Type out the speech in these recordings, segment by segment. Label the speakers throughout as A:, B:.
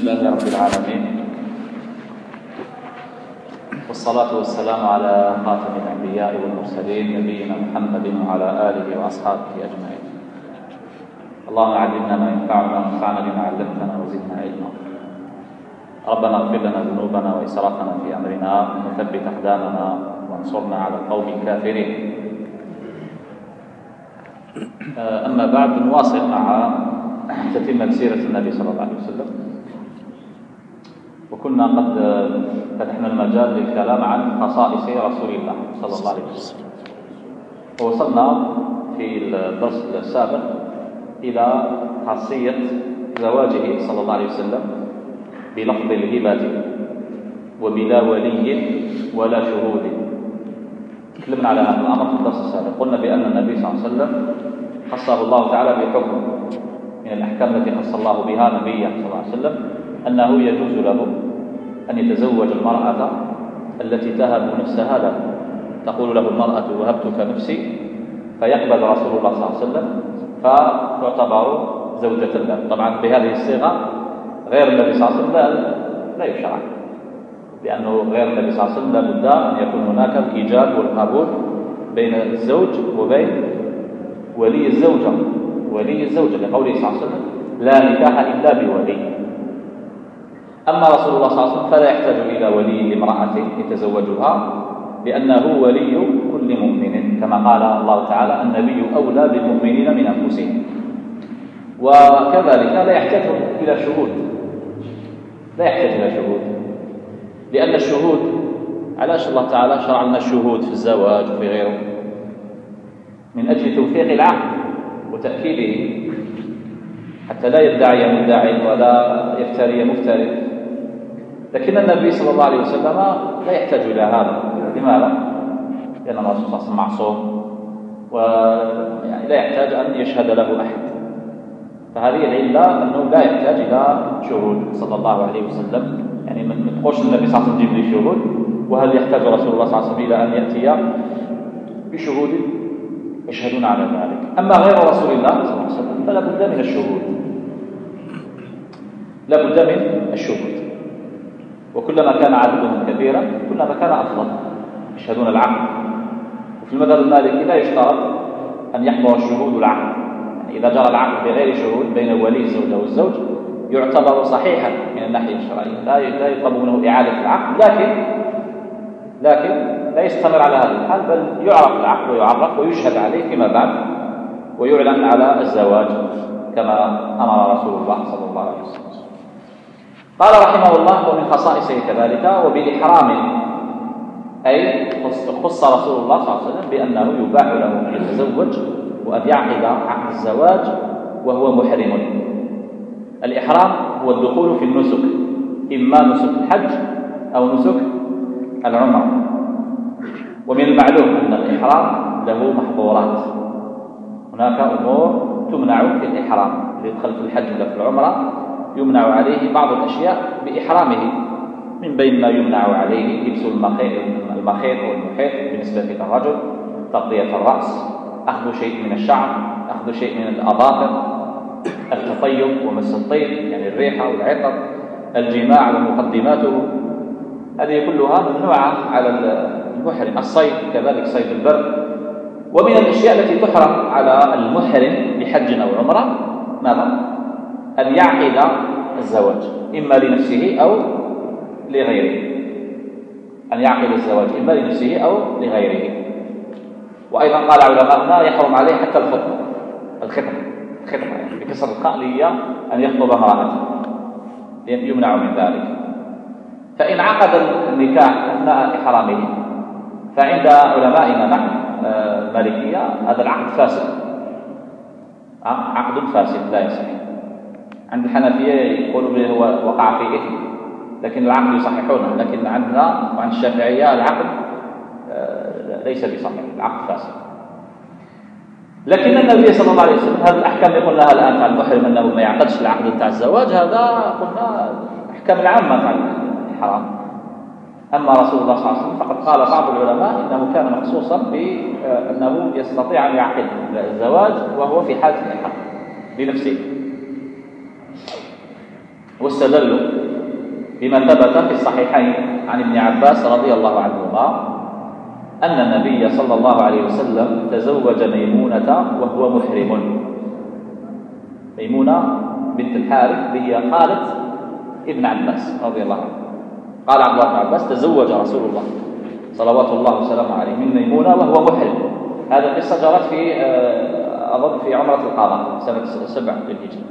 A: لله رب العالمين، والصلاة والسلام على خاتم الأنبياء والمرسلين نبينا محمد وعلى آله وأصحابه أجمعين. اللهم علمنا ما ينفعنا وانفعنا بما علمتنا وزدنا علما. ربنا اغفر لنا ذنوبنا وإسرافنا في أمرنا وثبت أقدامنا وانصرنا على القوم الكافرين. أما بعد، نواصل مع تتمة سيرة النبي صلى الله عليه وسلم، وكنا قد فتحنا المجال للكلام عن خصائص رسول الله صلى الله عليه وسلم، ووصلنا في الدرس السابق إلى خاصية زواجه صلى الله عليه وسلم بلفظ الهبة وبلا ولي ولا شهود. تكلمنا على هذا الأمر في الدرس السابق، قلنا بأن النبي صلى الله عليه وسلم خصه الله تعالى بحكم من الأحكام التي خص الله بها نبيه صلى الله عليه وسلم، أنه يجوز له أن يتزوج المرأة التي تهب نفسها له. تقول له المرأة وهبتك نفسي، فيقبل رسول الله صلى الله عليه وسلم فتعتبر زوجة له. طبعا بهذه الصيغة غير النبي صلى الله عليه وسلم لا يشرع، لأنه غير النبي صلى الله عليه وسلم لابد أن يكون هناك الإيجاب والقبول بين الزوج وبين ولي الزوجة. ولي الزوجة لقوله صلى الله عليه وسلم لا نكاح إلا بولي. أما رسول الله صلى الله عليه وسلم فلا يحتاج إلى ولي امرأة يتزوجها، لأنه ولي كل مؤمن، كما قال الله تعالى النبي أولى بالمؤمنين من أنفسهم. وكذلك لا يحتاج إلى شهود، لا يحتاج إلى شهود، لأن الشهود علاش الله تعالى شرع لنا الشهود في الزواج وفي غيره؟ من أجل توثيق العقد وتأكيده، حتى لا يدعي مدعي ولا يفتري مفتري. لكن النبي صلى الله عليه وسلم لا يحتاج إلى هذا. لماذا؟ لأن الرسول صلى الله عليه وسلم معصوم، ولا يحتاج أن يشهد له أحد. فهذه العلة أنه لا يحتاج إلى شهود صلى الله عليه وسلم. يعني ما تقولش النبي صلى الله عليه وسلم جيب لي شهود، وهل يحتاج رسول الله صلى الله عليه وسلم إلى أن يأتي بشهود يشهدون على ذلك؟ أما غير رسول الله صلى الله عليه وسلم فلا بد من الشهود، لا بد من الشهود. وكلما كان عددهم كثيرا كلما كان أفضل، يشهدون العقد. وفي المذهب المالكي لا يشترط أن يحضر الشهود العقد، يعني إذا جرى العقد بغير شهود بين ولي الزوجة والزوج يعتبر صحيحا من الناحية الشرعية، لا يطلب منه إعادة العقد، لكن لا يستمر على هذا الحال، بل يعرف العقد ويعرف ويشهد عليه فيما بعد ويعلن على الزواج كما أمر رسول الله صلى الله عليه وسلم. قال رحمه الله: ومن خصائصه كذلك وبالإحرام، أي خص رسول الله صلى الله عليه وسلم بأنه يباح له أن يتزوج وأن يعقد عقد الزواج وهو محرم. الإحرام هو الدخول في النسك، إما نسك الحج أو نسك العمرة. ومن المعلوم أن الإحرام له محظورات، هناك أمور تمنع في الإحرام. اللي يدخل في الحج ولا في العمرة يمنع عليه بعض الأشياء بإحرامه، من بين ما يمنع عليه لبس المخيط والمحيط بالنسبة للرجل، تغطية الرأس، أخذ شيء من الشعر، أخذ شيء من الأظافر، التطيب ومس الطيب يعني الريحة والعطر، الجماع ومقدماته، هذه كلها ممنوعة على المحرم. الصيد كذلك، صيد البر. ومن الأشياء التي تحرم على المحرم بحج أو عمرة ماذا؟ أن يعقد الزواج إما لنفسه أو لغيره، أن يعقد الزواج إما لنفسه أو لغيره. وأيضا قال علماءنا يحرم عليه حتى الخطبة يعني بكسر الخاء أن يخطب امرأته، يمنع من ذلك. فإن عقد النكاح أثناء إحرامه فعند علمائنا نحن المالكية هذا العقد فاسد، عقد فاسد لا يصح. عند الحنفية يقولوا به هو وقع في إثم، لكن العقد يصححونه. لكن عندنا وعند الشافعية العقد ليس بصحيح، العقد فاسد. لكن النبي صلى الله عليه وسلم هذه الأحكام اللي قلناها الآن على المحرم أنه ما يعقدش العقد بتاع الزواج، هذا قلنا الأحكام العامة على الحرام. أما رسول الله صلى الله عليه وسلم فقد قال بعض العلماء إنه كان مخصوصا بأنه يستطيع أن يعقد الزواج وهو في حالة الإحرام لنفسه. واستدلوا بما ثبت في الصحيحين عن ابن عباس رضي الله عنهما أن النبي صلى الله عليه وسلم تزوج ميمونة وهو محرم. ميمونة بنت الحارث هي خالة ابن عباس رضي الله عنه. قال عبد الله بن عباس تزوج رسول الله صلوات الله وسلامه عليه من ميمونة وهو محرم. هذه القصة جرت في أظن في عمرة القضاء سنة 7 للهجرة،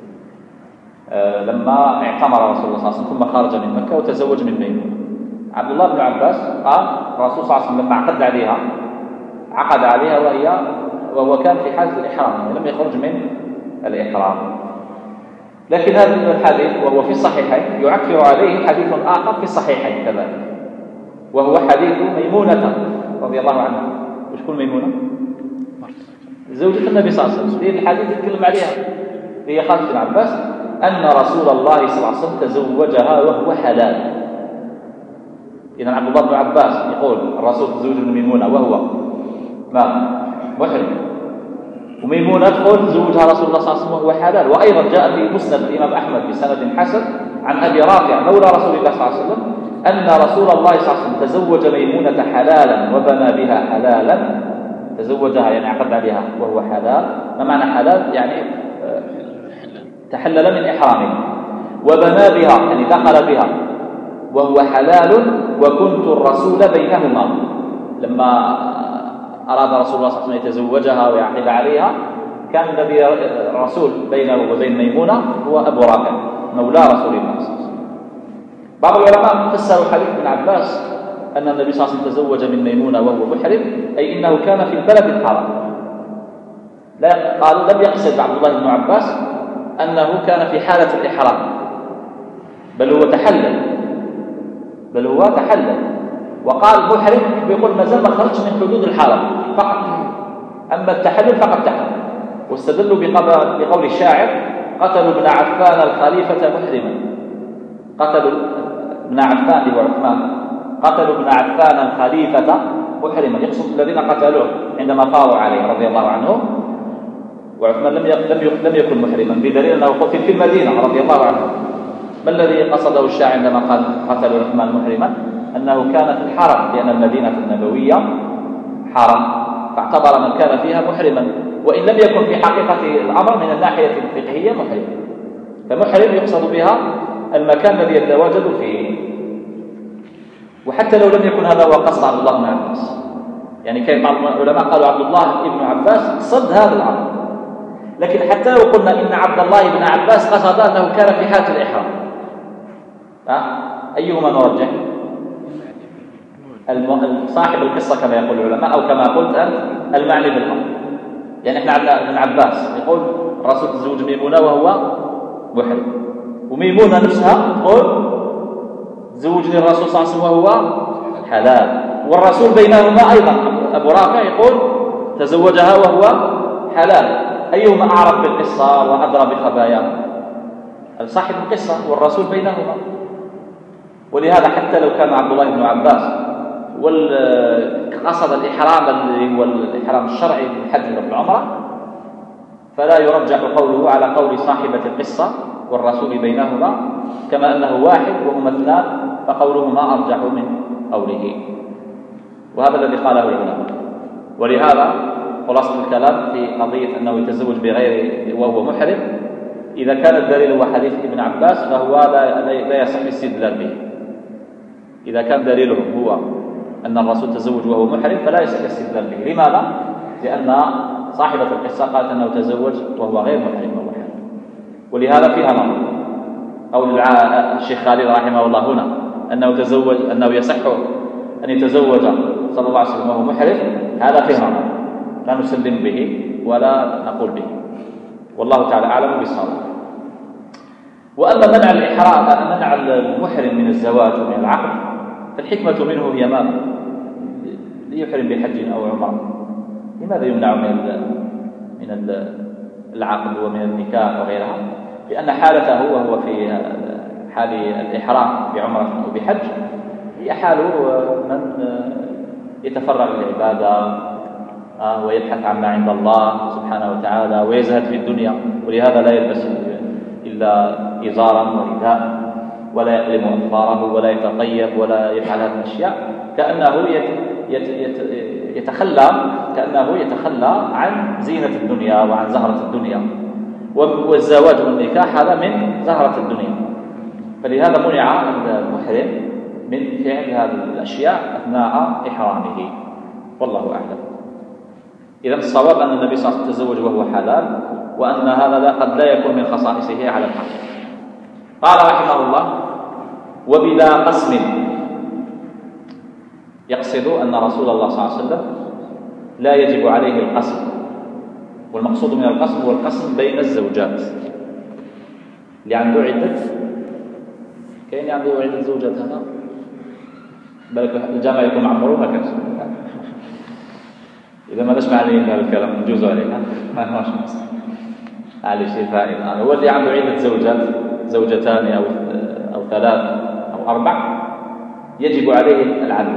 A: لما اعتمر رسول الله صلى الله عليه وسلم ثم خرج من مكة وتزوج من ميمونة. عبد الله بن عباس قال الرسول صلى الله عليه وسلم لما عقد عليها وهو كان في حالة الإحرام، يعني لم يخرج من الإحرام. لكن هذا الحديث وهو في الصحيحين يعكر عليه حديث آخر في الصحيحين كذلك، وهو حديث ميمونة رضي الله عنها. وش كل ميمونة؟ زوجة النبي صلى الله عليه وسلم. هي الحديث يتكلم عليها، هي خالة ابن عباس أن رسول الله صلى الله عليه وسلم تزوجها وهو حلال. إذا عبد الله بن عباس يقول الرسول تزوج من ميمونة وهو محرم، وميمونة تقول تزوجها رسول الله صلى الله عليه وسلم وهو حلال. وأيضا جاء في مسند الإمام أحمد بسند حسن عن أبي رافع مولى رسول الله صلى الله عليه وسلم أن رسول الله صلى الله عليه وسلم تزوج ميمونة حلالا وبنى بها حلالا. تزوجها يعني عقد عليها وهو حلال. ما معنى حلال؟ يعني تحلل من إحرامه. وبنى بها يعني دخل بها وهو حلال. وكنت الرسول بينهما، لما أراد رسول الله صلى الله عليه وسلم يتزوجها ويعقد عليها كان الذي الرسول بينه وبين ميمونة هو أبو رافع مولى رسول الله صلى الله عليه وسلم. بعض العلماء فسروا حديث ابن عباس أن النبي صلى الله عليه وسلم تزوج من ميمونة وهو محرم أي إنه كان في البلد الحرام. لا قالوا لم يقصد عبد الله بن عباس أنه كان في حالة الإحرام، بل هو تحلل وقال محرم بيقول ما زال ما خرج من حدود الحرم فقط، أما التحلل فقد تحلل. واستدلوا بقول الشاعر قتلوا ابن عفان الخليفة محرما. قتلوا ابن عفان وعثمان، قتلوا ابن عفان الخليفة محرما، يقصد الذين قتلوه عندما فاروا عليه رضي الله عنهم. وعثمان لم يكن محرما بدليل أنه قتل في المدينة رضي الله عنه. ما الذي قصده الشاعر عندما قال قتلوا عثمان محرما؟ أنه كان في الحرم، لأن المدينة النبوية حرم، فاعتبر من كان فيها محرما، وإن لم يكن في حقيقة الأمر من الناحية الفقهية محرم. فمحرم يقصد بها المكان الذي يتواجد فيه. وحتى لو لم يكن هذا هو قصد عبد الله بن عباس، يعني كان بعض العلماء قالوا عبد الله بن عباس قصد هذا الأمر، لكن حتى لو قلنا إن عبد الله بن عباس قصد أنه كان في حالة الإحرام، أيهما نرجح؟ صاحب القصة كما يقول العلماء، أو كما قلت أنت المعني بالأمر. يعني إحنا عندنا ابن عباس يقول الرسول تزوج ميمونة وهو محرم، وميمونة نفسها تقول تزوجني الرسول صلى الله عليه وسلم وهو حلال، والرسول بينهما أيضا أبو رافع يقول تزوجها وهو حلال. أيهما أعرف بالقصة وأدرى بخباياها؟ صاحب القصة والرسول بينهما. ولهذا حتى لو كان عبد الله بن عباس قصد الإحرام اللي هو الإحرام الشرعي بالحج والعمرة، فلا يرجح قوله على قول صاحبة القصة والرسول بينهما، كما أنه واحد وهما اثنان فقولهما أرجح من قوله. وهذا الذي قاله العلماء. ولهذا خلاصة الكلام في قضية أنه يتزوج بغير وهو محرم، إذا كان الدليل هو حديث ابن عباس فهو لا يصح الاستدلال به. إذا كان دليله هو أن الرسول تزوج وهو محرم فلا يصح الاستدلال به. لماذا؟ لأن صاحبة القصة قالت أنه تزوج وهو غير محرم وهو حلال. ولهذا فيها نظر. قول الشيخ خالد رحمه الله هنا أنه يصح أن يتزوج صلى الله عليه وسلم وهو محرم، هذا فيه نظر لا نسلم به ولا نقول به، والله تعالى أعلم بالصواب. وأما منع الإحرام، منع المحرم من الزواج ومن العقد، فالحكمة منه هي ماذا؟ ليحرم بحج أو عمرة، لماذا يمنع من العقد ومن النكاح وغيرها؟ لأن حالته وهو في حال الإحرام بعمرة أو بحج هي حال من يتفرغ للعبادة ويبحث عن ما عند الله سبحانه وتعالى ويزهد في الدنيا، ولهذا لا يلبس إلا إزارا ورداء، ولا يقلم أظفاره ولا يتطيب ولا يفعل هذه الأشياء، كأنه يتخلى عن زينة الدنيا وعن زهرة الدنيا. والزواج والنكاح هذا من زهرة الدنيا، فلهذا منع المحرم من فعل هذه الأشياء أثناء إحرامه، والله أعلم. إذن الصواب أن النبي صلى الله عليه وسلم تزوج وهو حلال، وأن هذا قد لا يكون من خصائصه على الحق. قال رحمه الله: وبلا قسم، يقصد أن رسول الله صلى الله عليه وسلم لا يجب عليه القسم، والمقصود من القسم هو القسم بين الزوجات. اللي عنده عدة، كاين عنده عدة زوجات هذا بالك الجامعة يكون معمرون ما كانش، إذا ما نسمع عليه هذا الكلام نجوز عليه، ما ماش عليه شيء فائدة. هو اللي عنده عدة زوجات، زوجتان أو ثلاث أو أربع، يجب عليه العدل.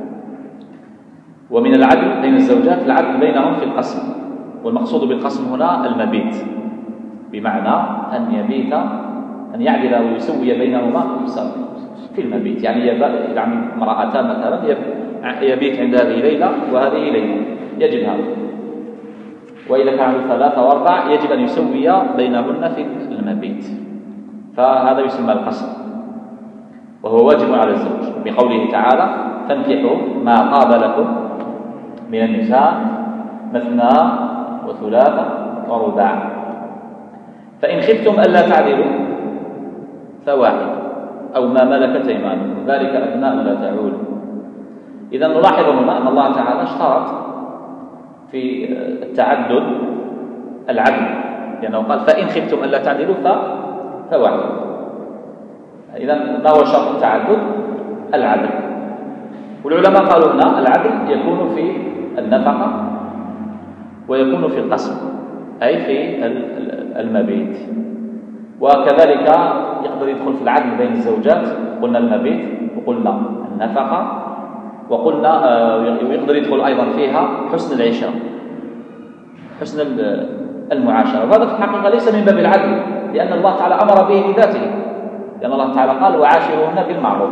A: ومن العدل بين الزوجات العدل بينهم في القسم، والمقصود بالقسم هنا المبيت، بمعنى أن يعدل ويسوي بينهما في المبيت. يعني امرأتان مثلا يبيت عند هذه ليلة وهذه ليلة، يجب هذا. وإذا كانوا ثلاثة وأربع يجب أن يسوي بينهن في المبيت، فهذا يسمى القسم، وهو واجب على الزوج بقوله تعالى: فانكحوا ما طاب لكم من النساء مثنى وثلاث ورباع، فإن خفتم ألا تعدلوا فواحد أو ما ملكت أيمانكم ذلك أدنى ألا تعولوا. إذا نلاحظ هنا أن الله تعالى اشترط في التعدد العدل، لأنه قال: فإن خفتم ألا تعدلوا فواحد. إذا ما هو شرط التعدد؟ العدل. والعلماء قالوا هنا العدل يكون في النفقة ويكون في القسم، أي في المبيت. وكذلك يقدر يدخل في العدل بين الزوجات، قلنا المبيت وقلنا النفقة، وقلنا يقدر يدخل أيضا فيها حسن العشرة، حسن المعاشرة. وهذا في الحقيقة ليس من باب العدل، لأن الله تعالى أمر به لذاته، لأن الله تعالى قال: وعاشروهن بالمعروف،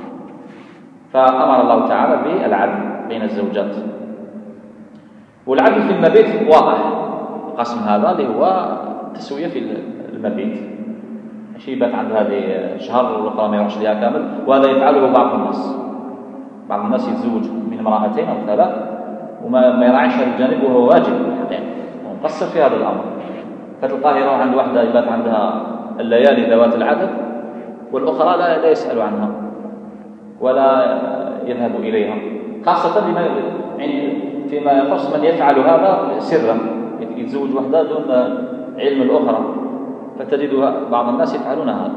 A: فأمر الله تعالى بالعدل بين الزوجات. والعدل في المبيت واضح، القسم هذا اللي هو تسوية في المبيت، ماشي يبات عند هذه شهر والأخرى ما يروحش لها كامل. وهذا يفعله بعض الناس يتزوج من امرأتين أو ثلاث وما يراعيش هذا الجانب، وهو واجب الحقيقة ومقصر في هذا الأمر. فتلقاه يروح عند واحدة يبات عندها الليالي ذوات العدد، والأخرى لا يسأل عنها ولا يذهب إليها، خاصة فيما يخص من يفعل هذا سرا، يتزوج وحده دون علم الأخرى، فتجد بعض الناس يفعلون هذا.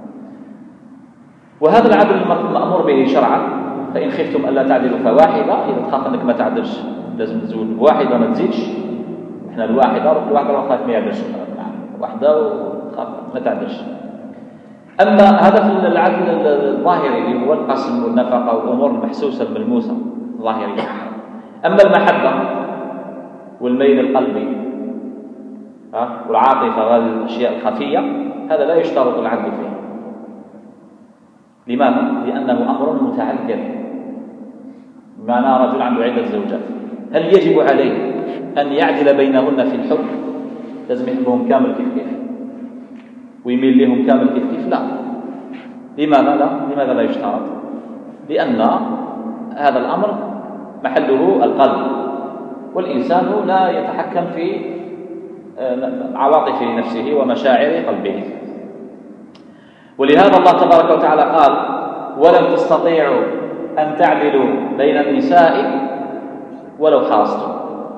A: وهذا العدل المأمور به شرعا: فإن خفتم ألا تعدلوا فواحدة. إذا تخاف أنك ما تعدلش لازم تزوج بواحدة ما تزيدش. إحنا الواحدة خاف ما يعدلش، واحدة وخاف ما تعدلش. أما هذا في العدل الظاهري اللي هو القسم والنفقة والأمور المحسوسة الملموسة الظاهرية. أما المحبة والميل القلبي والعاطفة وهذه الأشياء الخفية، هذا لا يشترط العدل فيه. لماذا؟ لأنه أمر متعذر. بمعنى رجل عنده عدة زوجات، هل يجب عليه أن يعدل بينهن في الحب؟ لازم يحبهم كامل كيف ويميل لهم كامل كيف؟ لا. لماذا لا يشترط؟ لأن هذا الأمر محله القلب، والإنسان لا يتحكم في عواطف نفسه ومشاعر قلبه. ولهذا الله تبارك وتعالى قال: ولن تستطيعوا أن تعدلوا بين النساء ولو حرصتم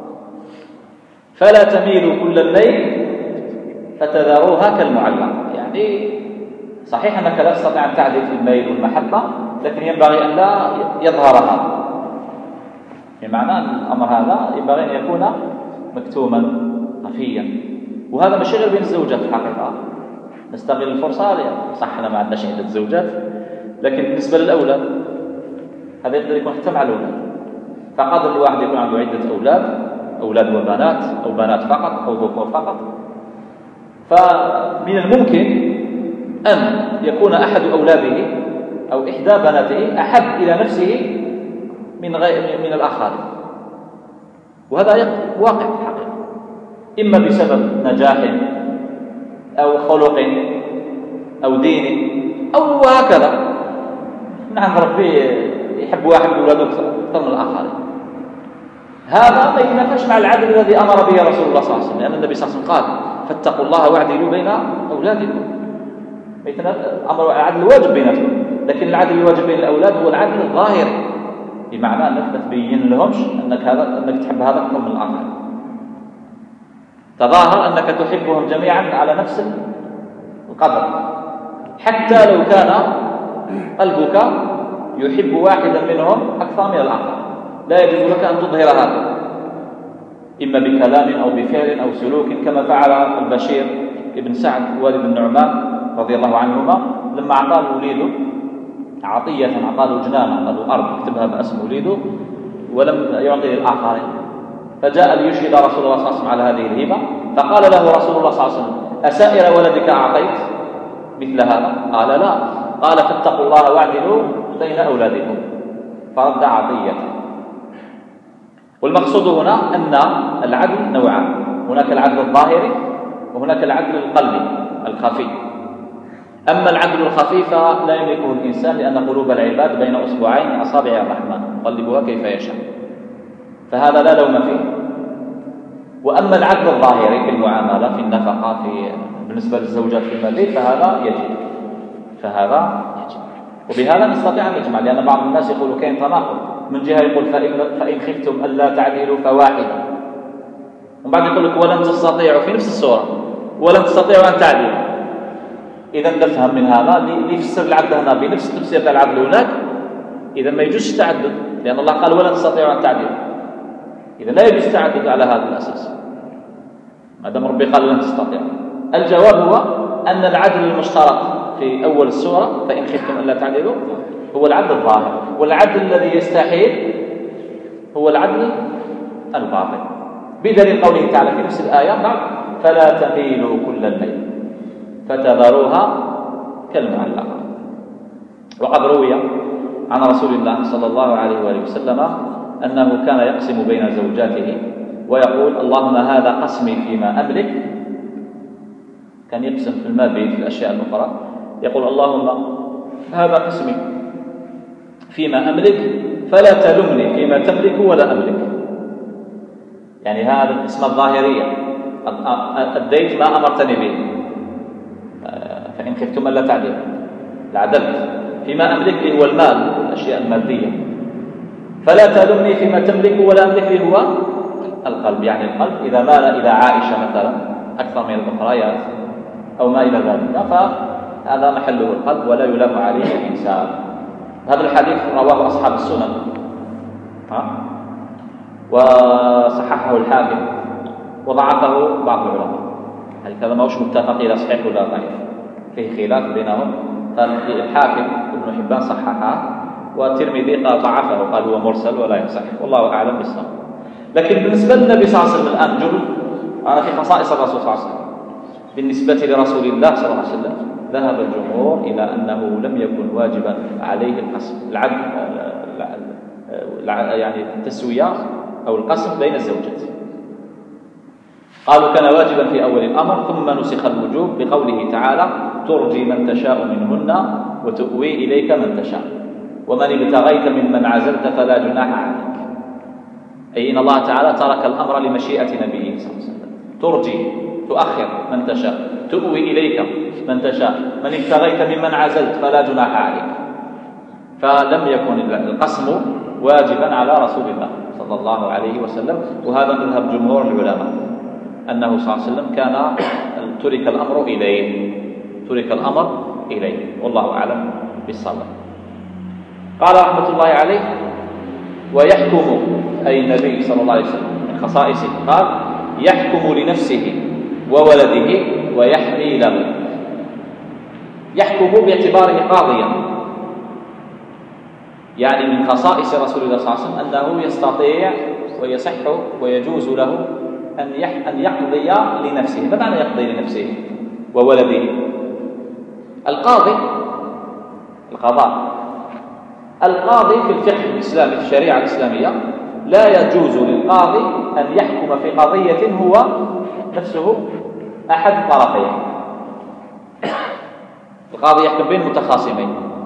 A: فلا تميلوا كل الليل فتذروها كالمعلق. يعني صحيح أنك لا تستطيع أن تعدل في الميل والمحبة، لكن ينبغي أن لا يظهر هذا، بمعنى الأمر هذا ينبغي أن يكون مكتوما خفيا. وهذا مش غير بين الزوجات في الحقيقة، نستغل الفرصة. صح أنا ما عندناش عدة زوجات، لكن بالنسبة للأولاد هذا يقدر يكون حتى مع الأولاد. فقدر الواحد يكون عنده عدة أولاد وبنات، أو بنات فقط أو ذكور فقط، فمن الممكن أن يكون أحد أولاده أو إحدى بناته أحب إلى نفسه من الآخرين، وهذا واقع في الحقيقة، إما بسبب نجاح أو خلق أو دين أو هكذا. نعم ربي يحب واحد من أولاده أكثر من الآخرين، هذا ما يتنافاش مع العدل الذي أمر به رسول الله صلى الله عليه وسلم، لأن النبي صلى الله عليه وسلم قال فاتقوا الله واعدلوا بين أولادكم. أمر العدل واجب بيناتهم، لكن العدل الواجب بين الأولاد هو العدل الظاهري، بمعنى أنك ما تبين لهمش أنك تحب هذا أكثر من الآخر، تظاهر أنك تحبهم جميعا على نفس القدر، حتى لو كان قلبك يحب واحدا منهم أكثر من الآخر، لا يجوز لك أن تظهر هذا، إما بكلام أو بفعل أو سلوك، كما فعل البشير ابن سعد والد النعمان رضي الله عنهما لما أعطى وليده عطية، أعطى له جنانة، أعطى له أرض يكتبها باسم وليده ولم يعطي للآخرين، فجاء ليشهد رسول الله صلى الله عليه وسلم على هذه الهبة، فقال له رسول الله صلى الله عليه وسلم أسائر ولدك أعطيت مثل هذا؟ قال لا، قال فاتقوا الله واعدلوا بين أولادكم، فرد عطية. والمقصود هنا أن العدل نوعان، هناك العدل الظاهري وهناك العدل القلبي الخفي. أما العدل الخفي فلا يملكه الإنسان، لأن قلوب العباد بين أصبعين من أصابع الرحمن يقلبها كيف يشاء، فهذا لا لوم فيه. وأما العدل الظاهري في المعاملة، في النفقة، بالنسبة للزوجات في المبيت، فهذا يجب. وبهذا نستطيع أن نجمع، لأن بعض الناس يقول كاين تناقض، من جهة يقول فإن خفتم ألا تعدلوا فواحدة، ومن بعد يقول لك ولن تستطيعوا في نفس السورة ولن تستطيعوا أن تعدلوا. إذا نفهم من هذا اللي يفسر العدل هنا بنفس تفسير العدل هناك، إذا ما يجوزش التعدد، لأن الله قال ولن تستطيعوا أن تعدلوا، إذا لا يجوز التعدد على هذا الأساس ما دام ربي قال لن تستطيعوا. الجواب هو أن العدل المشترك في أول السورة فإن خفتم ألا تعدلوا هو العدل الظاهر، والعدل الذي يستحيل هو العدل الباطن، بدليل قوله تعالى في نفس الآية بعد فلا تميلوا كل الميل فتذروها كالمعلقة. وقد روي عن رسول الله صلى الله عليه وآله وسلم أنه كان يقسم بين زوجاته ويقول اللهم هذا قسمي فيما أملك، كان يقسم في المبيت في الأشياء الأخرى، يقول اللهم هذا قسمي فيما أملك فلا تلمني فيما تملك ولا أملك، يعني هذا القسمة الظاهرية، أديت ما أمرتني به، فإن خفتم ألا تعدلوا لعدلت، فيما أملك هو المال والأشياء المادية، فلا تلمني فيما تملك ولا أملك هو القلب، يعني القلب إذا مال إلى عائشة مثلا أكثر من الأخريات أو ما إلى ذلك فهذا محله القلب ولا يلام عليه الإنسان. هذا الحديث رواه أصحاب السنن وصححه الحاكم وضعفه بعض العلماء، هذا ما هوش متفق إلى صحيح ولا ضعيف، فيه خلاف بينهم، قال الحاكم ابن حبان صححه والترمذي قال ضعفه، قال هو مرسل ولا يصح، والله أعلم بالصواب. لكن بالنسبة للنبي صلى الله عليه وسلم الآن أنا في خصائص الرسول صلى الله عليه وسلم، بالنسبة لرسول الله صلى الله عليه وسلم ذهب الجمهور إلى أنه لم يكن واجبا عليه القسم العدل، يعني التسوية أو القسم بين الزوجات، قالوا كان واجبا في أول الأمر ثم نسخ الوجوب بقوله تعالى ترجي من تشاء منهن وتؤوي إليك من تشاء ومن ابتغيت ممن عزلت فلا جناح عليك، أي إن الله تعالى ترك الأمر لمشيئة نبيه صلى الله عليه وسلم، ترجي تؤخر من تشاء، تؤوي إليك من تشاء، من ابتغيت ممن عزلت فلا جناح عليك، فلم يكن القسم واجبا على رسول الله صلى الله عليه وسلم، وهذا مذهب جمهور العلماء أنه صلى الله عليه وسلم كان ترك الأمر إليه، والله أعلم بالصواب. قال رحمة الله عليه ويحكم أي النبي صلى الله عليه وسلم من خصائصه، قال يحكم لنفسه وولده ويحمي له، يحكم باعتباره قاضيا، يعني من خصائص رسول الله صلى الله عليه وسلم أنه يستطيع ويصح ويجوز له أن يقضي لنفسه. ما معنى يقضي لنفسه وولده؟ القاضي في الفقه الإسلامي، في الشريعة الإسلامية، لا يجوز للقاضي أن يحكم في قضية هو نفسه أحد الطرفين. القاضي يحكم بين متخاصمين،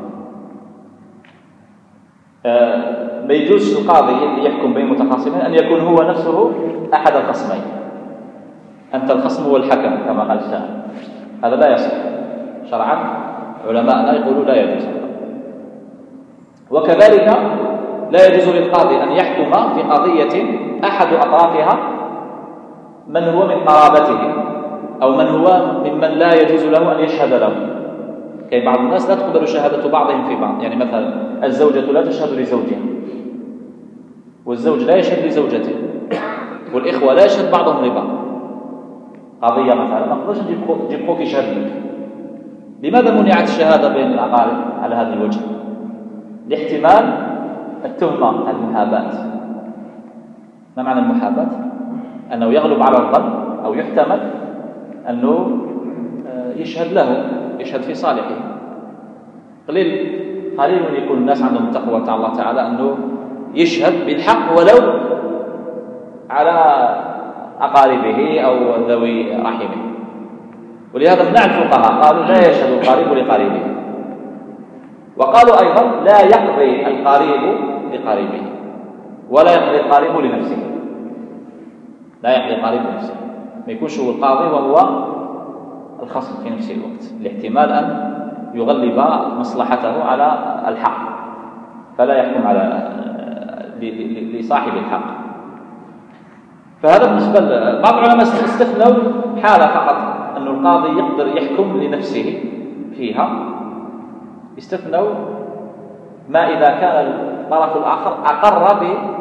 A: ما يجوز القاضي يحكم بين متخاصمين أن يكون هو نفسه أحد الخصمين. أنت الخصم والحكم كما قال الشاعر، هذا لا يصح شرعا. علماءنا يقولوا لا يجوز. وكذلك لا يجوز للقاضي أن يحكم في قضية أحد أطرافها من هو من قرابته أو من هو ممن لا يجوز له أن يشهد له. كي بعض الناس لا تقبل شهادة بعضهم في بعض، يعني مثلا الزوجة لا تشهد لزوجها، والزوج لا يشهد لزوجته، والإخوة لا يشهد بعضهم لبعض. قضية مثلا ما نقدرش نجيب خوك يشهد لك. لماذا منعت الشهادة بين الأقارب على هذا الوجه؟ لاحتمال التهمة، المحاباة. ما معنى المحاباة؟ أنه يغلب على الظن أو يحتمل أنه يشهد له، يشهد في صالحه. قليل يكون الناس عندهم تقوى تاع الله تعالى أنه يشهد بالحق ولو على أقاربه أو ذوي رحمه. ولهذا منع الفقهاء، قالوا لا يشهد القريب لقريبه. وقالوا أيضا لا يقضي القريب لقريبه ولا يقضي القريب لنفسه. لا يقضي القريب لنفسه، ما يكونش هو القاضي وهو الخصم في نفس الوقت، لاحتمال أن يغلب مصلحته على الحق، فلا يحكم على لصاحب الحق. فهذا بالنسبة بعض العلماء استثنوا حالة فقط، أن القاضي يقدر يحكم لنفسه فيها. استثنوا ما إذا كان الطرف الآخر أقر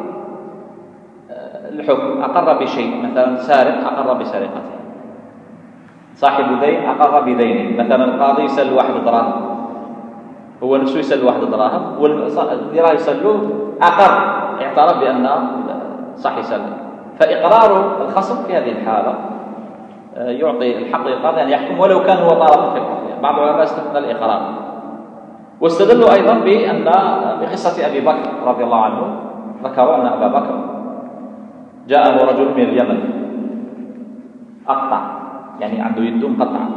A: بالحكم، أقر بشيء، مثلا سارق أقر بسرقته، صاحب دين أقر بدينه. مثلا القاضي يسل واحد دراهم، هو نفسه يسل واحد دراهم، واللي راه يسلوه أقر، اعترف بأن صح يسلم. فإقرار الخصم في هذه الحالة يعطي الحق للقاضي أن يحكم ولو كان هو طرفا في القضية. بعض العلماء استثنى الإقرار، واستدلوا أيضا بقصة أبي بكر رضي الله عنه. ذكروا أن أبا بكر جاءه رجل من اليمن أقطع، يعني عنده يد مقطعة،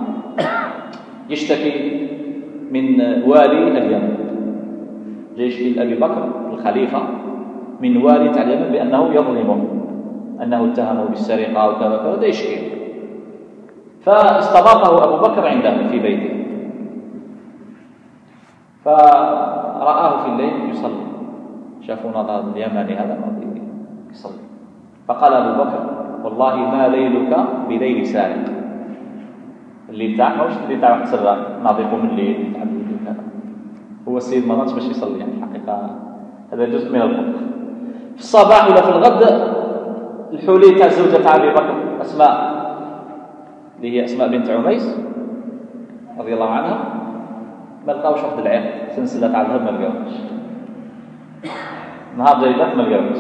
A: يشتكي من والي اليمن. يشتكي لأبي بكر الخليفة من والي تاع اليمن بأنه يظلمه، أنه اتهمه بالسرقة وكذا كذا، يشكي. فاستضافه أبو بكر عنده في بيته، فرآه في الليل يصلي، شافوا نظر اليمني هذا يصلي. فقال أبو بكر: والله ما ليلك بليل سارق. الليل تاعك ماهوش الليل تاع واحد سراق ناضي من الليل تاع الليل كذا. هو السيد ما ناضش باش يصلي، يعني الحقيقة هذا جزء من الخطأ. في الصباح ولا في الغد الحولي تاع زوجة تاع أبي بكر أسماء، اللي هي أسماء بنت عميس رضي الله عنها، ما لقاوش واحد العقد، سلسلة تاع الذهب ما لقاوش، نهار جايبات ما لقاوش.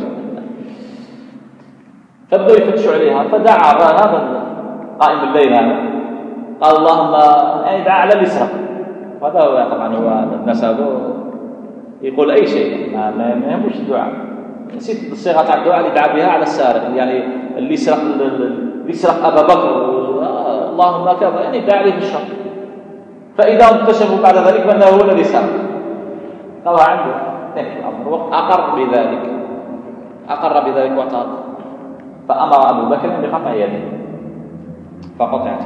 A: فبدأوا يفتشوا عليها، فدعا هذا قائم الليل هذا، قال: اللهم يعني دعا على الإسراء. وهذا هو طبعا هو الناس هذا يقول أي شيء، ما يهمش الدعاء. نسيت الصيغة تاع الدعاء اللي دعا بها على السارق، يعني اللي يسرق أبا بكر، اللهم كذا، يعني دعا عليه بالشر. فإذا اكتشفوا بعد ذلك بأنه هو الذي سرق، قال عنده الأمر، أقر بذلك واعترف. فأمر أبو بكر بقطع يده، فقطعت.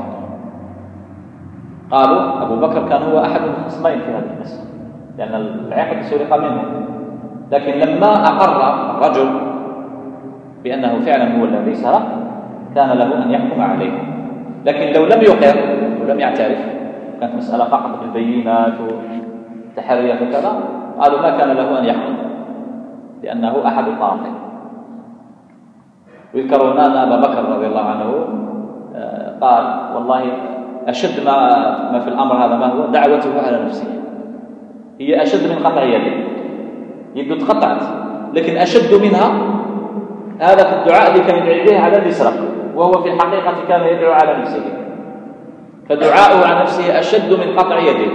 A: قالوا أبو بكر كان هو أحد الخصمين في هذه القصة، لأن العقد سرق منه. لكن لما أقر الرجل بأنه فعلا هو الذي سرق، كان له أن يحكم عليه. لكن لو لم يقر ولم يعترف، كانت مسألة فقط بالبينات وتحريات وكذا، قالوا ما كان له أن يحكم لأنه أحد الطرفين. ويذكرون أن أبا بكر رضي الله عنه قال: والله أشد ما في الأمر هذا ما هو دعوته على نفسه، هي أشد من قطع يده تقطعت، لكن أشد منها هذا في الدعاء اللي كان يدعي به على الإسراء، وهو في الحقيقة كان يدعو على نفسه، فدعاؤه على نفسه أشد من قطع يده.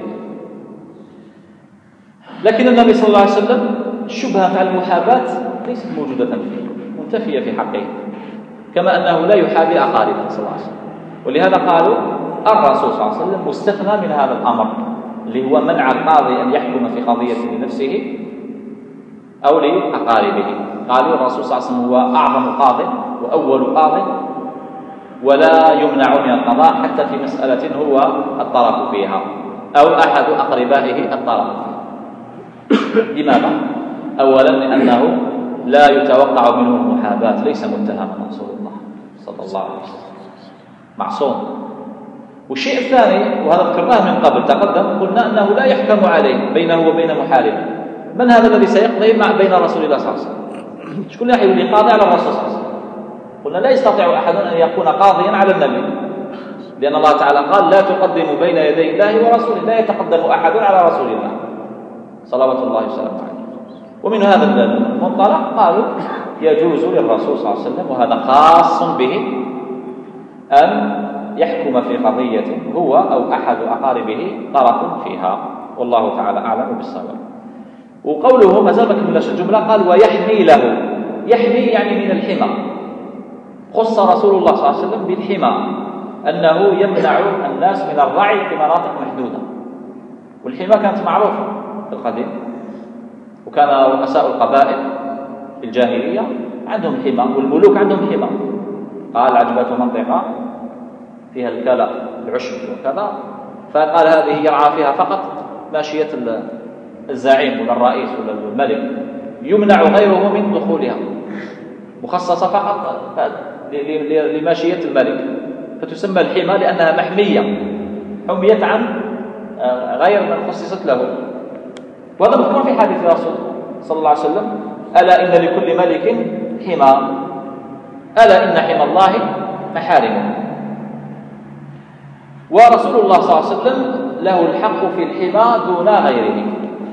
A: لكن النبي صلى الله عليه وسلم الشبهة على المحاباة ليست موجودة فيه، منتفية في حقه، كما أنه لا يحابي أقاربه صلى الله عليه وسلم. ولهذا قالوا الرسول صلى الله عليه وسلم مستثنى من هذا الأمر، اللي هو منع القاضي أن يحكم في قضية لنفسه أو لأقاربه. قالوا الرسول صلى الله عليه وسلم هو أعظم قاض وأول قاض، ولا يمنع من القضاء حتى في مسألة هو الطرف فيها أو أحد أقربائه الطرف فيها. لماذا؟ أولا لأنه لا يتوقع منه المحاباة، ليس متهما رسول الله صلى الله عليه وسلم، معصوم. والشيء الثاني، وهذا ذكرناه من قبل تقدم، قلنا أنه لا يحكم عليه بينه وبين محاربه. من هذا الذي سيقضي بين رسول الله صلى الله عليه وسلم؟ شكون اللي يولي قاضي على الرسول صلى الله عليه وسلم؟ قلنا لا يستطيع أحد أن يكون قاضيا على النبي، لأن الله تعالى قال لا تقدموا بين يدي الله ورسوله، لا يتقدم أحد على رسول الله صلوات الله وسلامه عليه. ومن هذا المنطلق قالوا يجوز للرسول صلى الله عليه وسلم، وهذا خاص به، أن يحكم في قضية هو أو أحد أقاربه طرف فيها، والله تعالى أعلم بالصواب. وقوله ما زال مكملش الجملة، قال ويحمي له، يحمي يعني من الحمى. خص رسول الله صلى الله عليه وسلم بالحمى، أنه يمنع الناس من الرعي في مناطق محدودة. والحمى كانت معروفة في القديم، وكان رؤساء القبائل في الجاهلية عندهم حمى، والملوك عندهم حمى. قال عجبته منطقة فيها الكلى العشب وكذا، فقال هذه يرعى فيها فقط ماشية الزعيم ولا الرئيس ولا الملك، يمنع غيره من دخولها، مخصصة فقط لماشية الملك، فتسمى الحمى لأنها محمية، حميت عن غير من خصصت له. وهذا مذكور في حديث الرسول صلى الله عليه وسلم: ألا إن لكل ملك حمى، ألا إن حمى الله محارمه. ورسول الله صلى الله عليه وسلم له الحق في الحمى دون غيره.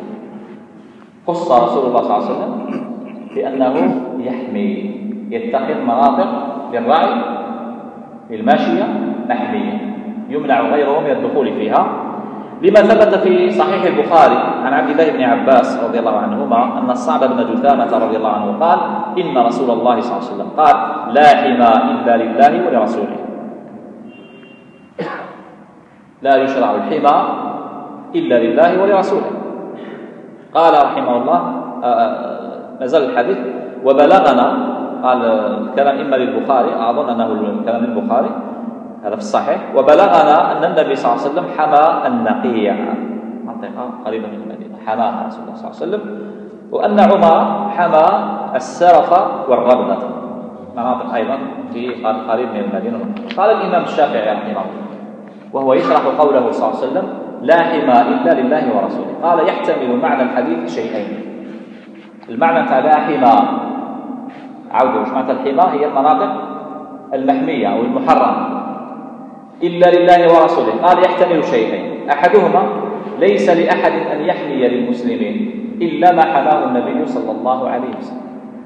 A: خص رسول الله صلى الله عليه وسلم بأنه يحمي، يتخذ مناطق للرعي للماشية محمية، يمنع غيره من الدخول فيها، لما ثبت في صحيح البخاري عن عبد الله بن عباس رضي الله عنهما أن الصعب بن جثامة رضي الله عنه قال: إن رسول الله صلى الله عليه وسلم قال: لا حمى إلا لله ولرسوله. لا يشرع الحمى إلا لله ولرسوله. قال رحمه الله نزل الحديث: وبلغنا، قال الكلام إما للبخاري، أظن أنه الكلام للبخاري هذا في الصحيح، وبلغنا أن النبي صلى الله عليه وسلم حمى النقيع، منطقة قريبة من المدينة، حماها رسول الله صلى الله عليه وسلم، وأن عمر حمى السرف والربضة، مناطق أيضا في قريب من المدينة. قال الإمام الشافعي رحمه الله وهو يشرح قوله صلى الله عليه وسلم: لا حمى إلا لله ورسوله، قال: يحتمل معنى الحديث شيئين. المعنى تاع لا حمى، عودوا، وش معنى الحمى؟ هي المناطق المحمية أو المحرمة، إلا لله ورسوله. قال: يحتمل شيئين، أحدهما ليس لأحد أن يحمي للمسلمين إلا ما حماه النبي صلى الله عليه وسلم.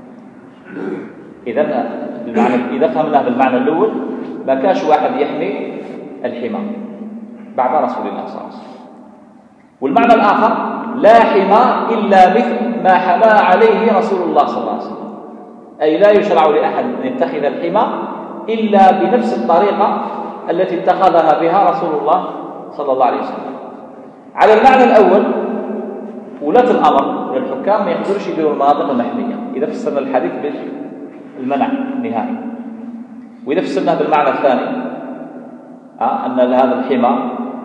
A: إذا فهمناه بالمعنى الأول، ما كاش واحد يحمي الحمى بعد رسول الله صلى الله عليه وسلم. والمعنى الآخر: لا حمى إلا مثل ما حمى عليه رسول الله صلى الله عليه وسلم، أي لا يشرع لأحد أن يتخذ الحمى إلا بنفس الطريقة التي اتخذها بها رسول الله صلى الله عليه وسلم. على المعنى الأول، ولاة الأمر والحكام ما يقدرش يديروا المناطق المحمية إذا فسرنا الحديث بالمنع النهائي. وإذا فسرناه بالمعنى الثاني أن هذا الحمى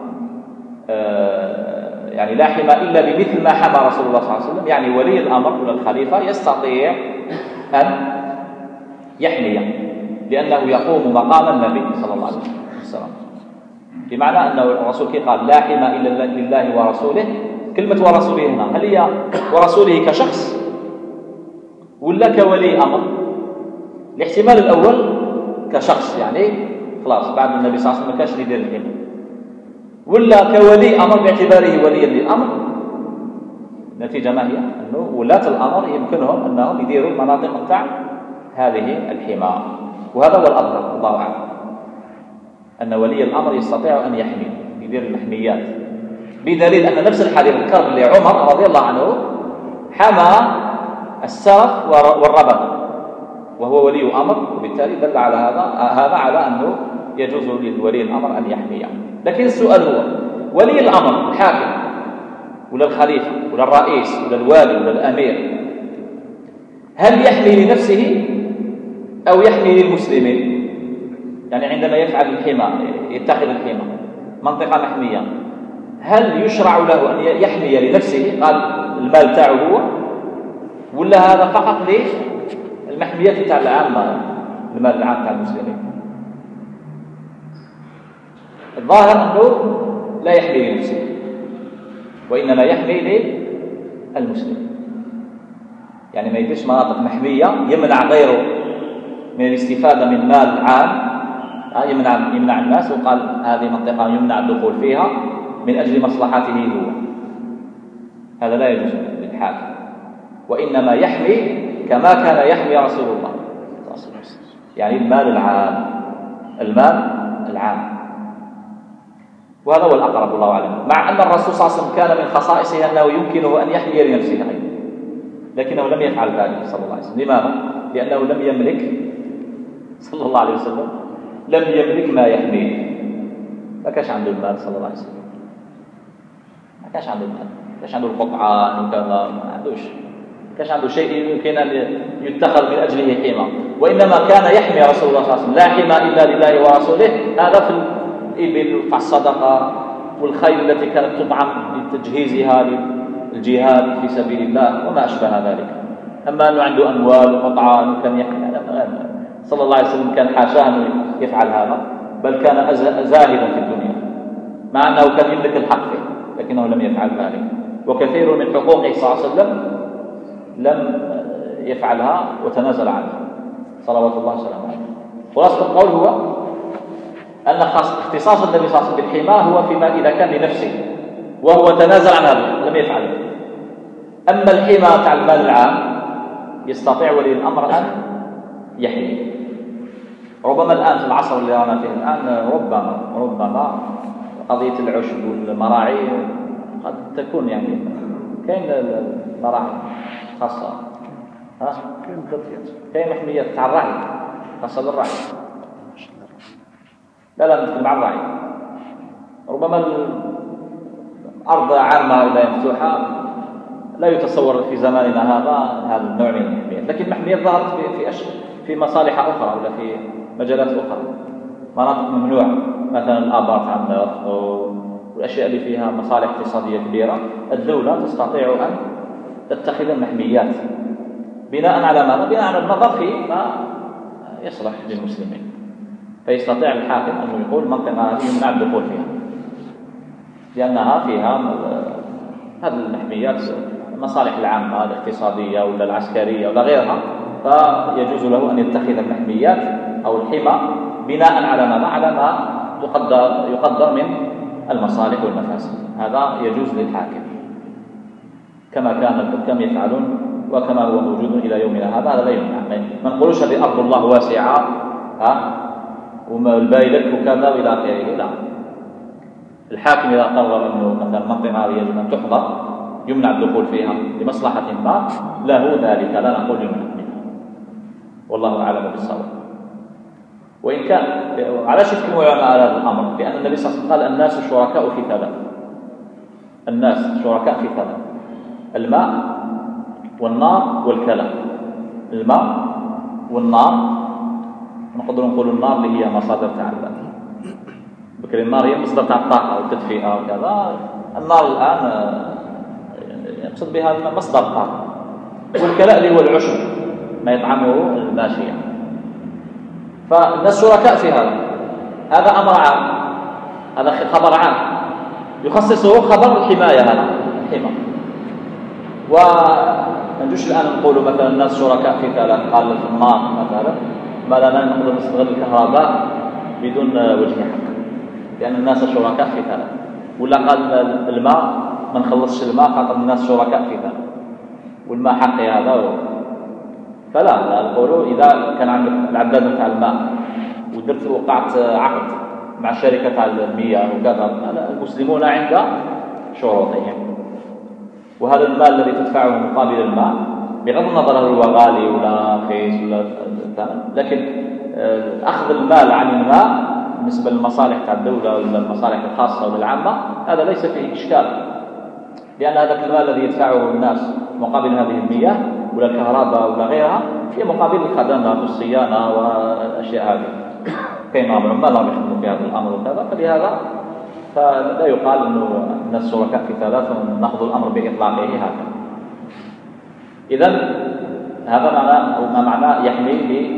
A: يعني لا حمى إلا بمثل ما حمى رسول الله صلى الله عليه وسلم، يعني ولي الأمر ولا الخليفة يستطيع أن يحمي، لأنه يقوم مقام النبي صلى الله عليه وسلم. بمعنى أنه الرسول كي قال: لا حمى إلا لله ورسوله، كلمة ورسوله هنا هل هي ورسوله كشخص ولا كولي أمر؟ الاحتمال الأول كشخص، يعني خلاص بعد النبي صلى الله عليه وسلم ما كانش يدير الحمى، ولا كولي أمر باعتباره وليا للأمر. النتيجة ما هي؟ أنه ولاة الأمر يمكنهم أنهم يديروا المناطق بتاع هذه الحمى. وهذا هو الأفضل الله أعلم، أن ولي الأمر يستطيع أن يحمي، يدير المحميات، بدليل أن نفس الحديث ذكر لعمر رضي الله عنه حمى السرف والربذ وهو ولي أمر، وبالتالي دل على هذا على أنه يجوز لولي الأمر أن يحميه. لكن السؤال هو ولي الأمر الحاكم ولا الخليفة ولا الرئيس ولا الوالي ولا الأمير، هل يحمي لنفسه أو يحمي للمسلمين؟ يعني عندما يفعل الحمى، يتخذ الحمى منطقة محمية، هل يشرع له أن يحمي لنفسه، قال المال تاعه هو، ولا هذا فقط للمحميات تاع العامة، المال العام تاع المسلمين؟ الظاهر أنه لا يحمي لنفسه، وإنما يحمي للمسلمين. يعني ما يديرش مناطق محمية يمنع غيره من الاستفادة من مال عام، يمنع الناس، وقال هذه منطقة يمنع الدخول فيها من أجل مصلحته هو، هذا لا يجوز للحاكم، وإنما يحمي كما كان يحمي رسول الله صلى الله عليه وسلم، يعني المال العام. وهذا هو الأقرب الله أعلم، مع أن الرسول صلى الله عليه وسلم كان من خصائصه أنه يمكنه أن يحمي لنفسه أيضا، لكنه لم يفعل ذلك صلى الله عليه وسلم. لماذا؟ لأنه لم يملك صلى الله عليه وسلم، لم يملك ما يحميه، ما كانش عنده المال صلى الله عليه وسلم، ما كانش عنده المال، ما كانش عنده القطعان وكذا، ما كانش عنده شيء يمكن أن يتخذ من أجله حمى، وإنما كان يحمي رسول الله صلى الله عليه وسلم، لا حمى إلا لله ورسوله. هذا في الإبل وفي الصدقة والخيل التي كانت تطعم لتجهيزها للجهاد في سبيل الله وما أشبه ذلك. أما أنه عنده أموال وقطعان وكان يحمي، صلى الله عليه وسلم كان حاشاه أنه يفعل هذا، بل كان زاهدا في الدنيا، مع أنه كان يملك الحق فيه، لكنه لم يفعل ذلك. وكثير من حقوقه صلى الله عليه وسلم لم يفعلها وتنازل عنها صلوات الله وسلامه عليه. خلاصة القول هو أن اختصاص النبي صلى الله عليه وسلم بالحماة هو فيما إذا كان لنفسه وهو تنازل عن هذا لم يفعله. أما الحماة تاع المال العام يستطيع ولي الأمر أن يحمي. ربما الآن في العصر اللي رانا فيه الآن ربما قضية العشب والمراعي قد تكون يعني كاين المراعي خاصة، كاين محميات تاع الرعي خاصة للرعي، لا نتكلم عن الرعي. ربما الأرض عامة ولا مفتوحة لا يتصور في زماننا هذا النوع من المحميات، لكن المحميات ظهرت في مصالح أخرى ولا في مجالات أخرى، مناطق ممنوعة مثلا الآبار تاع النفط والأشياء اللي فيها مصالح اقتصادية كبيرة. الدولة تستطيع أن تتخذ المحميات بناء على ماذا؟ بناء على النظر في ما يصلح للمسلمين، فيستطيع الحاكم أنه يقول منطقة هذه يمنع الدخول فيها لأنها فيها هذه المحميات المصالح العامة الاقتصادية ولا العسكرية ولا غيرها، فيجوز له أن يتخذ المحميات أو الحمى بناء على ماذا؟ على ما يقدر من المصالح والمفاسد. هذا يجوز للحاكم كما كان الحكام يفعلون وكما هو موجود إلى يومنا هذا لا يمنع. ما نقولوش هذه أرض الله واسعة والباقي لك وكذا وإلى آخره، لا. الحاكم إذا قرر أنه مثلا منطقة هذه يجب أن تحظر يمنع الدخول فيها لمصلحة ما له ذلك، لا نقول يمنع منها، والله أعلم بالصواب. وإن كان علاش يتكلموا العلماء على هذا الأمر؟ لأن النبي صلى الله عليه وسلم قال الناس شركاء في ثلاث، الناس شركاء في ثلاث: الماء والنار والكلام. الماء والنار نقدر نقول النار اللي هي مصادر تاع بكري، النار هي مصدر تاع الطاقة والتدفئة وكذا. النار الآن يقصد بها مصدر الطاقة، والكلاء اللي هو العشب ما يطعمه الماشية. فالناس شركاء في هذا أمر عام، هذا خبر عام يخصصه خبر الحماية، هذا الحماية. ونجوش الآن نقول مثلا الناس شركاء في ثلاث، قال في النار مثلا ما لنا نقدر نستغل الكهرباء بدون وجه حق لأن الناس شركاء في ثلاث، ولا قال الماء ما نخلصش الماء خاطر الناس شركاء في ثلاث والماء حقي هذا فلا نقولوا إذا كان عندك العداد نتاع الماء ودرت وقعت عقد مع شركة تاع المياه وكذا، المسلمون عند شروطهم، وهذا المال الذي تدفعه مقابل الماء بغض النظر هل هو غالي ولا رخيص ولا لكن أخذ المال عن الماء بالنسبة للمصالح تاع الدولة ولا المصالح الخاصة ولا العامة هذا ليس فيه إشكال، لأن هذا المال الذي يدفعه الناس مقابل هذه المياه ولا الكهرباء ولا غيرها هي مقابل الخدمات والصيانة والأشياء هذه. كاين عمال راهم يخدموا في هذا الأمر وكذا، فلهذا فلا يقال أنه الناس شركاء في ثلاثة ونأخذ الأمر بإطلاقه هكذا. إذن هذا معنى أو ما معناه يحمي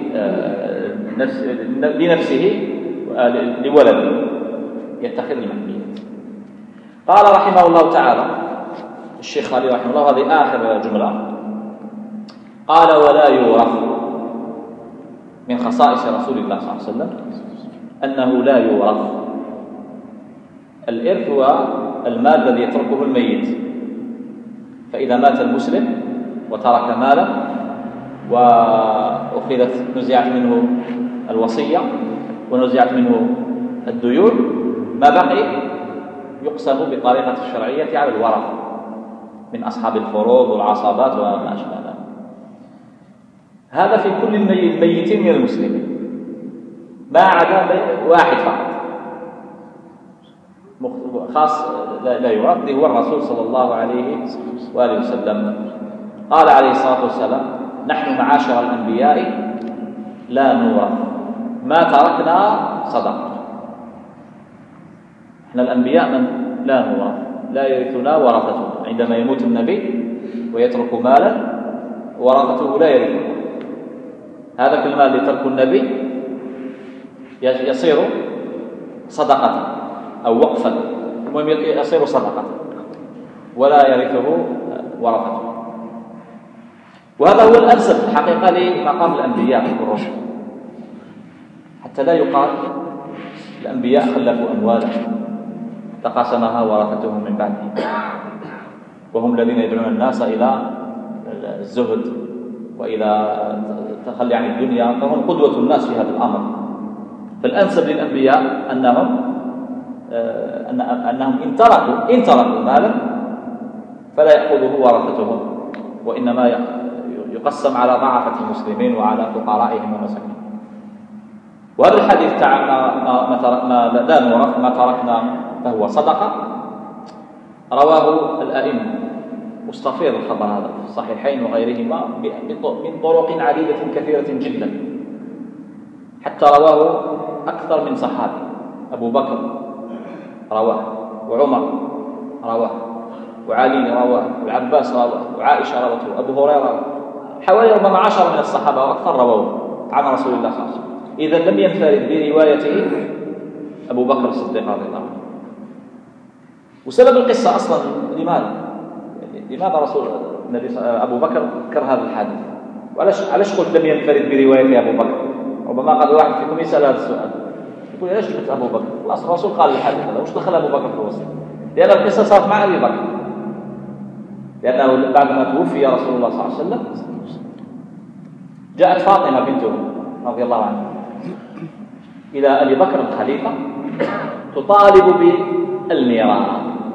A: لنفسه لولده يتخذ المحمية. قال رحمه الله تعالى الشيخ خالد رحمه الله، هذه آخر جملة، قال ولا يورث. من خصائص رسول الله صلى الله عليه وسلم أنه لا يورث. الإرث هو المال الذي يتركه الميت، فإذا مات المسلم وترك مالا وأخذت نزعت منه الوصية ونزعت منه الديون، ما بقي يقسم بطريقة الشرعية على الورثة من أصحاب الفروض والعصابات وما أشبه ذلك. هذا في كل الميتين من المسلمين ما عدا واحد فقط خاص لا يورث، هو الرسول صلى الله عليه وآله وسلم. قال عليه الصلاة والسلام نحن معاشر الأنبياء لا نورث ما تركنا صدقة. احنا الأنبياء من لا نورث، لا يرثنا ورثتنا. عندما يموت النبي ويترك مالا ورثته لا يرثه، هذا المال اللي تركه النبي يصير صدقة أو وقفا، المهم يصير صدقة ولا يرثه ورثته. وهذا هو الأنسب في الحقيقة لمقام الأنبياء والرسل، حتى لا يقال الأنبياء خلفوا أموالا تقاسمها ورثتهم من بعدهم، وهم الذين يدعون الناس إلى الزهد وإلى التخلي عن الدنيا، فهم قدوة الناس في هذا الأمر. فالأنسب للأنبياء أنهم إن تركوا مالا فلا يأخذه ورثتهم، وإنما يقسم على ضعفة المسلمين وعلى فقرائهم ومساكين. وهذا الحديث تاع ما تركنا لا نورث ما تركنا فهو صدقة رواه الأئمة، مستفيض الخبر هذا في الصحيحين وغيرهما من طرق عديدة كثيرة جدا، حتى رواه أكثر من صحابي. أبو بكر رواه، وعمر رواه، وعلي رواه، والعباس رواه، وعائشة رواه، أبو هريرة، حوالي ربما 10 من الصحابة وأكثر رواه عن رسول الله صلى الله عليه وسلم. إذا لم ينفرد بروايته أبو بكر الصديق رضي الله عنه. وسبب القصة أصلا لماذا رسول النبي أبو بكر ذكر هذا الحديث؟ وعلاش قلت لم ينفرد برواية أبو بكر؟ ربما قد واحد فيكم يسأل هذا السؤال، يقول ليش جبت أبو بكر؟ خلاص الرسول قال الحديث هذا، وش دخل أبو بكر في الوسط؟ لأن القصة صارت مع أبي بكر، لأنه بعدما توفي رسول الله صلى الله عليه وسلم جاءت فاطمة بنته رضي الله عنها إلى أبي بكر الخليفة تطالب بالميراث.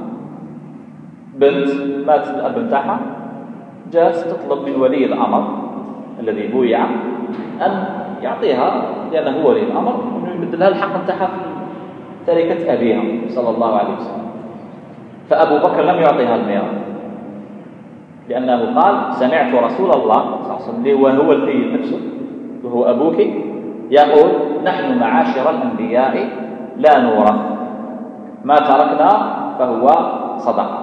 A: بنت مات الأب بتاعها، جاءت تطلب من ولي الأمر الذي بويع أن يعطيها، لأنه هو ولي الأمر، أن يبدل لها الحق بتاعها في تركة أبيها صلى الله عليه وسلم. فأبو بكر لم يعطيها الميراث، لأنه قال سمعت رسول الله صلى الله عليه وسلم وهو الميت نفسه وهو أبوك يقول نحن معاشر الأنبياء لا نورث ما تركنا فهو صدقة.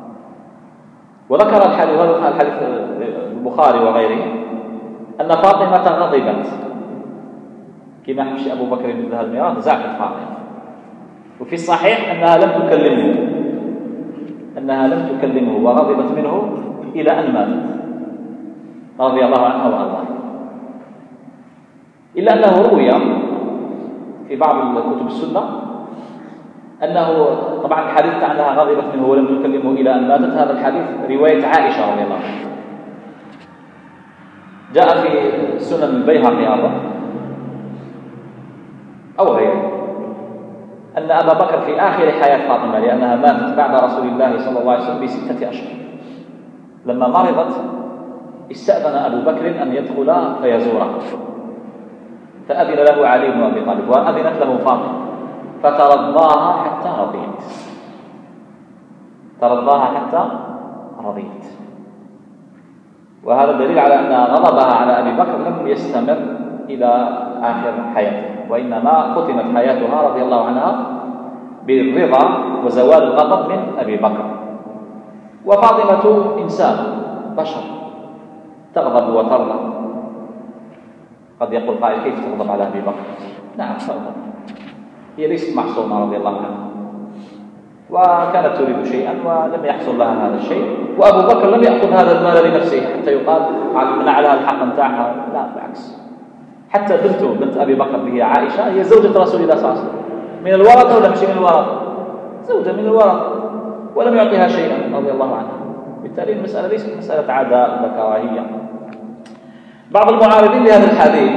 A: وذكر الحديث البخاري وغيره أن فاطمة غضبت كما حكى أبو بكر مثل هذا الميراث، زعفت فاطمة. وفي الصحيح أنها لم تكلمه وغضبت منه إلى أن ماتت رضي الله عنها وأرضاها. إلا أنه روي في بعض كتب السنة أنه طبعا الحديث أنها غضبت منه ولم تكلمه إلى أن ماتت، هذا الحديث رواية عائشة رضي الله عنها. جاء في سنن البيهقي أيضا أو غيره أن أبا بكر في آخر حياة فاطمة، لأنها ماتت بعد رسول الله صلى الله عليه وسلم ب6 أشهر، لما مرضت استأذن أبو بكر أن يدخل فيزورها، فأذن له علي بن أبي طالب وأذنت له فاطمة، فترضاها حتى رضيت، ترضاها حتى رضيت. وهذا دليل على أن غضبها على أبي بكر لم يستمر إلى آخر حياته، وإنما ختمت حياتها رضي الله عنها بالرضا وزوال الغضب من أبي بكر. وفاطمة إنسان بشر تغضب وترضى. قد يقول قائل كيف تغضب على أبي بكر؟ نعم تغضب، هي ليست معصومة رضي الله عنها، وكانت تريد شيئا ولم يحصل لها هذا الشيء، وأبو بكر لم يأخذ هذا المال لنفسه حتى يقال منع لها الحق نتاعها، لا بالعكس، حتى بنت أبي بكر هي عائشة هي زوجة رسول الله صلى الله عليه وسلم، من الورثة ولا مش من الورثة؟ زوجة من الورثة، ولم يعطيها شيئا رضي الله عنها. بالتالي المسألة ليست مسألة عداء ولا كراهية. بعض المعارضين لهذا الحديث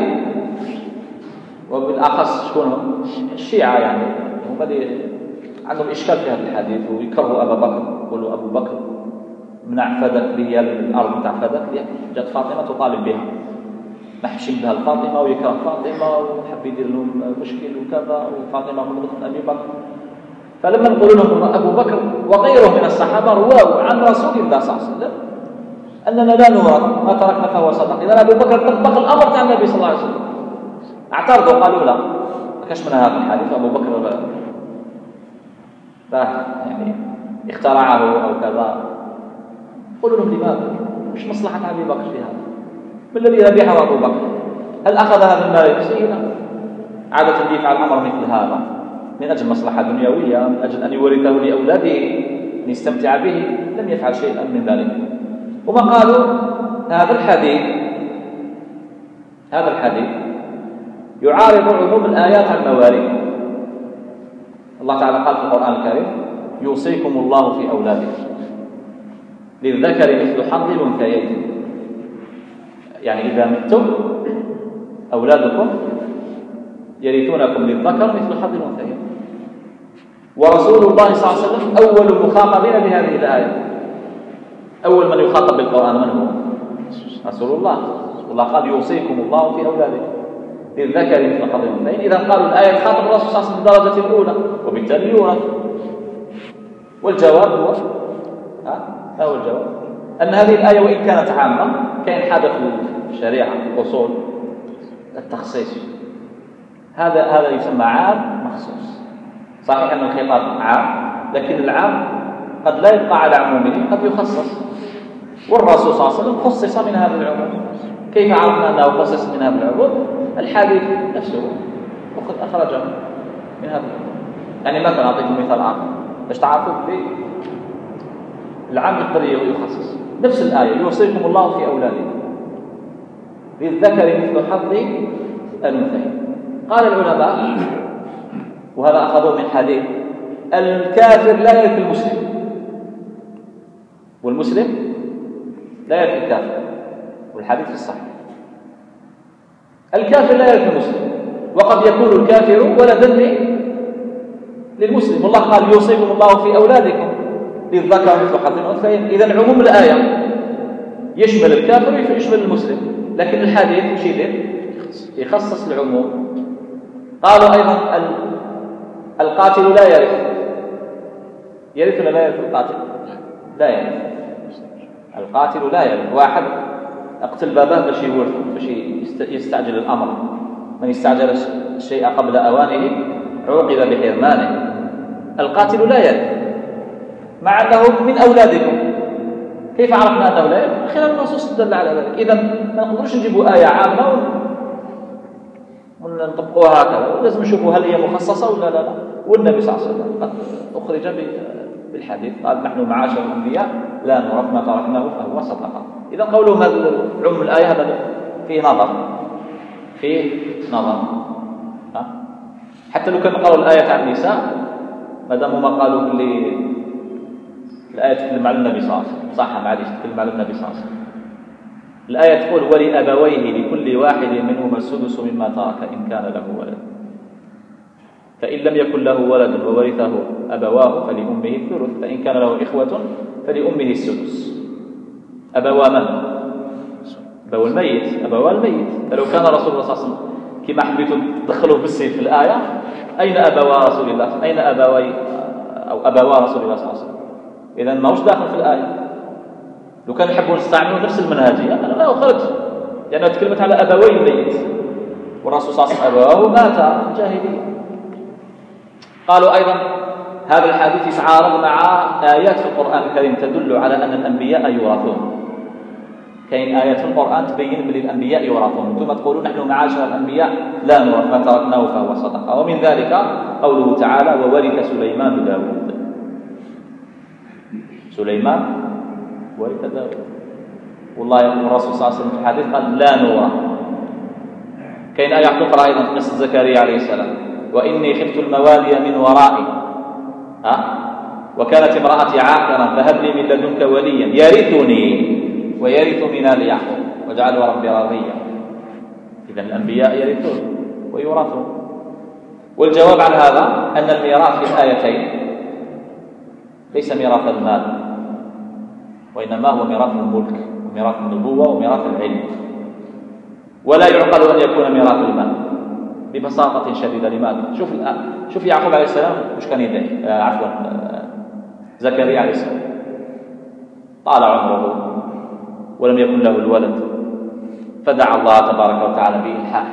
A: وبالأخص شكون الشيعة، يعني هم اللي عندهم إشكال في هذا الحديث ويكرهوا أبا بكر، يقولوا أبو بكر منع فدك لي الأرض نتاع فدك لي، جات فاطمة تطالب بها، ما حبش بها الفاطمة ويكره فاطمة وحب يدير لهم مشكل وكذا، وفاطمة مرضت من أبي بكر. فلما نقول لهم أبو بكر وغيره من الصحابة رواه عن رسول الله صلى الله عليه وسلم أننا لا نورث ما تركنا فهو صدق، إذا أبو بكر طبق الأمر تاع النبي صلى الله عليه وسلم. اعترضوا قالوا لا ما كاش من هذا الحديث، أبو بكر يعني اخترعه أو كذا. قولوا لهم لماذا؟ مش مصلحة أبي بكر في هذا؟ ما الذي ربحه أبو بكر؟ هل أخذ هذا المال لنفسه؟ لا، عادة يفعل الأمر مثل هذا من أجل مصلحة دنيوية، من أجل أن يورثه لأولاده ليستمتع به، لم يفعل شيئا من ذلك. وما قالوا هذا الحديث يعارض عموم الآيات عن المواريث. الله تعالى قال في القرآن الكريم يوصيكم الله في أولادكم للذكر مثل حظ الأنثيين، يعني إذا متم أولادكم يرثونكم للذكر مثل حظ الأنثيين. ورسول الله صلى الله عليه وسلم أول المخاطبين بهذه الآية، أول من يخاطب بالقرآن من هو؟ رسول الله. والله قال يوصيكم الله في أولادكم للذكر مثل حظ الأنثيين. إذا قالوا الآية تخاطب الرسول صلى الله عليه وسلم بالدرجة الأولى، وبالتالي يورث. والجواب هو هو الجواب أن هذه الآية وإن كانت عامة كان حدث الشريعة أصول التخصيص، هذا يسمى عام مخصوص. صحيح أن الخطاب عام، لكن العام قد لا يبقى على عمومه، قد يخصص. والرسول صلى الله عليه وسلم خصص من هذا العموم. كيف عرفنا أنه خصص من هذا العموم؟ الحديث نفسه وقد أخرجه من هذا العموم. يعني مثلا أعطيكم مثال آخر باش تعرفوا العام يقدر يخصص. نفس الآية يوصيكم الله في أولادكم للذكر مثل حظ الأنثيين. قال العلماء، وهذا أخذوه من حديث الكافر لا يرث المسلم، والمسلم لا يرث الكافر، والحديث في الصحيح. الكافر لا يرث المسلم، وقد يكون الكافر ولدا للمسلم. والله قال يوصيكم الله في أولادكم للذكر مثل حظ الأنثيين. إذن عموم الآية يشمل الكافر ويشمل المسلم، لكن الحديث مش يخصص العموم. قالوا أيضا القاتل لا يرث ولا لا يرث القاتل؟ لا يرث. القاتل لا يرث. واحد اقتل باباه باش يورث، باش يستعجل الأمر. من يستعجل الشيء قبل أوانه عوقب بحرمانه. القاتل لا يرث مع أنه من أولادكم. كيف عرفنا أنه لا يرث؟ خلال النصوص تدل على ذلك. إذا ما نقدرش نجيبوا آية عامة ونطبقوها هكذا، لازم نشوفوا هل هي مخصصة ولا لا. والنبي صلى الله عليه وسلم قد أخرج بالحديث قال نحن معاشر الأنبياء لا نورث ما تركناه فهو صدقة. إذا قولهم عم الآية هذا فيه نظر. حتى لو كانوا قالوا الآية عن النساء، ما دام ما قالوا اللي الآية تتكلم على النبي صلى الله عليه وسلم، صح؟ معليش تتكلم على النبي صلى الله عليه وسلم، الآية تقول ولأبويه لكل واحد منهما السدس مما ترك إن كان له ولد، فإن لم يكن له ولد وورثه أبواه فلأمه الثلث، فإن كان له إخوة فلأمه السدس. أبوا من؟ أبوا الميت، أبوا الميت. فلو كان رسول الله صلى الله عليه وسلم كما حبيتوا تدخلوا بالسيف في الآية، أين أبوا رسول الله؟ أين أبوي أو أبوا رسول الله صلى الله عليه وسلم؟ إذا ما هوش داخل في الآية. لو كان يحبون يستعملوا نفس المنهجية أنا لا أخرج، لأنها تكلمت على أبوي الميت، والرسول صلى الله عليه وسلم أبواه مات في الجاهلية. قالوا أيضا هذا الحديث يتعارض مع آيات في القرآن الكريم تدل على أن الأنبياء يورثون. كاين آيات في القرآن تبين بأن الأنبياء يورثون، ثم تقولون نحن معاشر الأنبياء لا نورث، ما تركناه فهو صدقة. ومن ذلك قوله تعالى وورث سليمان داود. سليمان ورث داود، والله الرسول صلى الله عليه وسلم في الحديث قال لا نورث. كاين آية تقرأ أيضا في قصة زكريا عليه السلام وإني خفت الموالي من ورائي وكانت امرأتي عاقرا فهب لي من لدنك وليا يرثني ويرث من آل يعقوب واجعله ربي راضيا. إذا الأنبياء يرثون ويورثون. والجواب عن هذا أن الميراث في الآيتين ليس ميراث المال، وإنما هو ميراث الملك وميراث النبوة وميراث العلم، ولا يعقل أن يكون ميراث المال ببساطة شديدة. لماذا؟ شوف يعقوب عليه السلام وش كان يدعي، زكريا عليه السلام طال عمره ولم يكن له الولد، فدعا الله تبارك وتعالى بإلحاح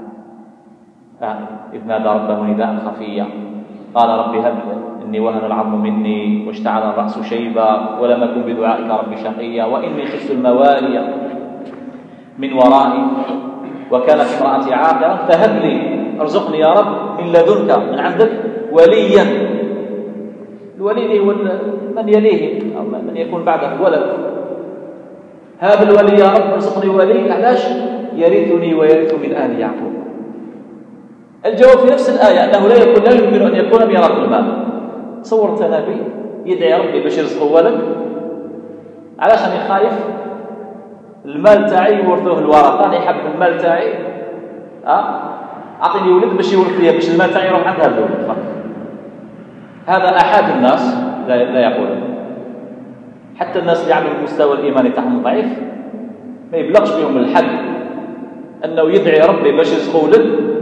A: إذ نادى ربه نداء خفيا قال رب هب لي إني وهن العظم مني واشتعل الرأس شيبا ولم أكن بدعائك رب شقيا وإني خفت الموالي من ورائي وكانت امرأتي عاقرا فهب لي ارزقني يا رب من لدنك من عندك وليا. الولي هو من يليه أو من يكون بعده ولد. هذا الولي يا رب ارزقني ولي، علاش؟ يرثني ويرث من آل يعقوب. الجواب في نفس الآية أنه لا يمكن أن يكون ميراث المال. تصورت نبي يدعي ربي باش يرزقه ولد، علاش أنا خايف المال تاعي يورثوه الورثة، أنا يحب المال تاعي أعطيني ولد باش يورث لي، باش المال تاعي يروح عند هذا الولد فقط. هذا أحد الناس لا يقولون، حتى الناس اللي عندهم المستوى الإيماني تاعهم ضعيف ما يبلغش بهم الحد أنه يدعي ربي باش يرزقه ولد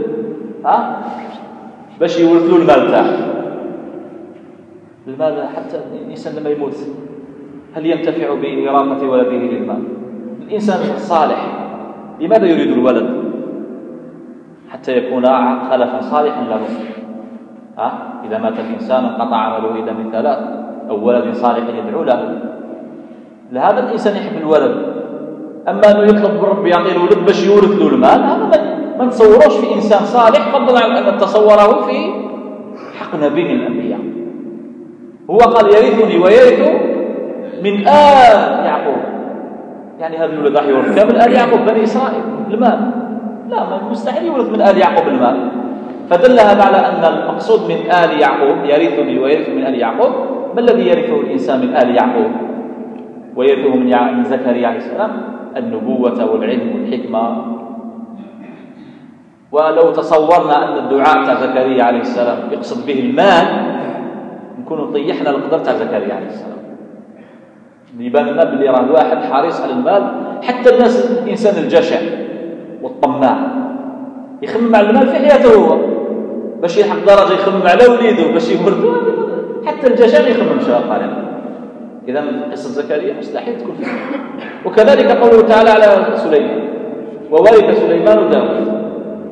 A: باش يورث له المال تاعه. المال حتى الإنسان لما يموت هل ينتفع بإراثة ولده للمال؟ الإنسان الصالح لماذا يريد الولد؟ حتى يكون خلفا صالحا له. إذا مات الإنسان انقطع عمله إلا من ثلاث أو ولد صالح يدعو له. لهذا الإنسان يحب الولد. أما أنه يطلب من ربي يعطيه الولد باش يورث له المال، هذا ما نتصوروش في إنسان صالح، فضلا عن أن نتصوره في حق نبي من الأنبياء. هو قال يرثني ويرث من آل يعقوب، يعني هذا الولد راح يورث من آل يعقوب بني إسرائيل المال. لا، مستحيل يورث من آل يعقوب المال. فدل هذا على أن المقصود من آل يعقوب يرثني ويرث من آل يعقوب، ما الذي يرثه الإنسان من آل يعقوب ويرثه من زكريا عليه السلام؟ النبوة والعلم والحكمة. ولو تصورنا أن الدعاء تاع زكريا عليه السلام يقصد به المال نكون طيحنا القدر تاع زكريا عليه السلام. يبان لنا بلي راه الواحد حريص على المال، حتى الناس الإنسان الجشع والطماع يخمم على المال في حياته هو باش يلحق درجة، يخمم على وليده باش يورثوه، حتى الجشع يخمم شغال. إذا قصة زكريا مستحيل تكون فيها. وكذلك قوله تعالى على سليمان وورث سليمان داود.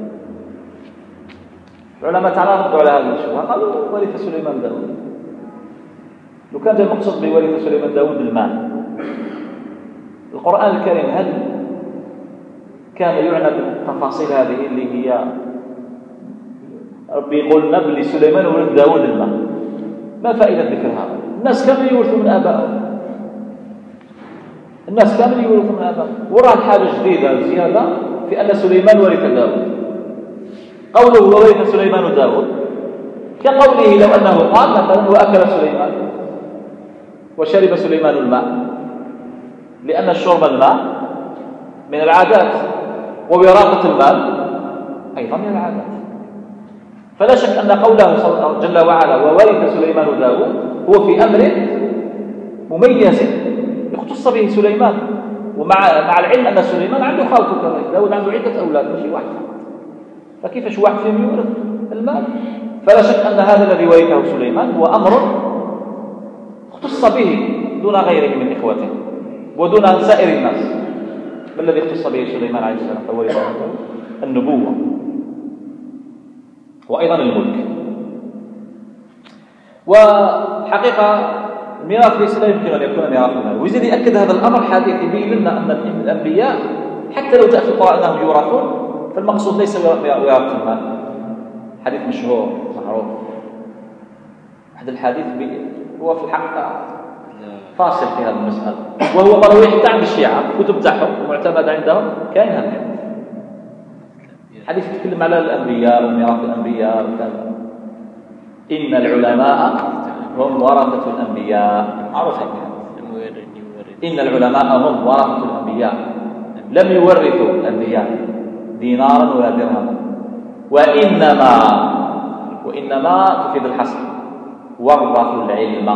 A: العلماء تعالى ردوا على هذه الشبهة، قالوا ورث سليمان داود. لو كان المقصود بورث سليمان داود المال، القرآن الكريم هل كان يعنى بالتفاصيل هذه اللي هي ربي يقول نبل سليمان ولد داود المال؟ ما فائدة ذكر هذا؟ الناس كانوا يورثوا من آبائهم، الناس كانوا يورثوا من آبائهم. وراه الحاجة جديدة زيادة في أن سليمان ورث داود. قوله وورث سليمان داود كقوله لو أنه قال مثلا وأكل سليمان وشرب سليمان الماء، لأن الشرب الماء من العادات، ووراثة المال أيضا من العادات. فلا شك أن قوله جل وعلا وورث سليمان داود هو في أمر مميز يختص به سليمان، ومع العلم أن سليمان عنده خالته كذلك، داود عنده عدة أولاد ماشي واحد، فكيفاش واحد فيهم يورث المال؟ فلا شك أن هذا الذي ورثه سليمان هو أمر اختص به دون غيره من إخوته ودون سائر الناس. ما الذي اختص به سليمان عليه السلام فورثه النبوة وأيضا الملك. وحقيقة الميراث ليس لا يمكن أن يكون ميراث المال. ويزيد يأكد هذا الأمر حديث يبين لنا أن الأنبياء حتى لو جاء في القرآن أنهم يورثون فالمقصود ليس وراثة المال. حديث مشهور معروف، هذا الحديث هو في الحق فاصل في هذه المسألة، وهو مروي حتى عند الشيعة كتب تاعهم معتمد عندهم كاين هذا الحديث يتكلم على الأنبياء وميراث الأنبياء وكذا. إن العلماء هم ورثة الأنبياء، معروف إن العلماء هم ورثة الأنبياء لم يورثوا الأنبياء دينارا ولا درهما، وإنما تفيد الحصر، ورثوا العلم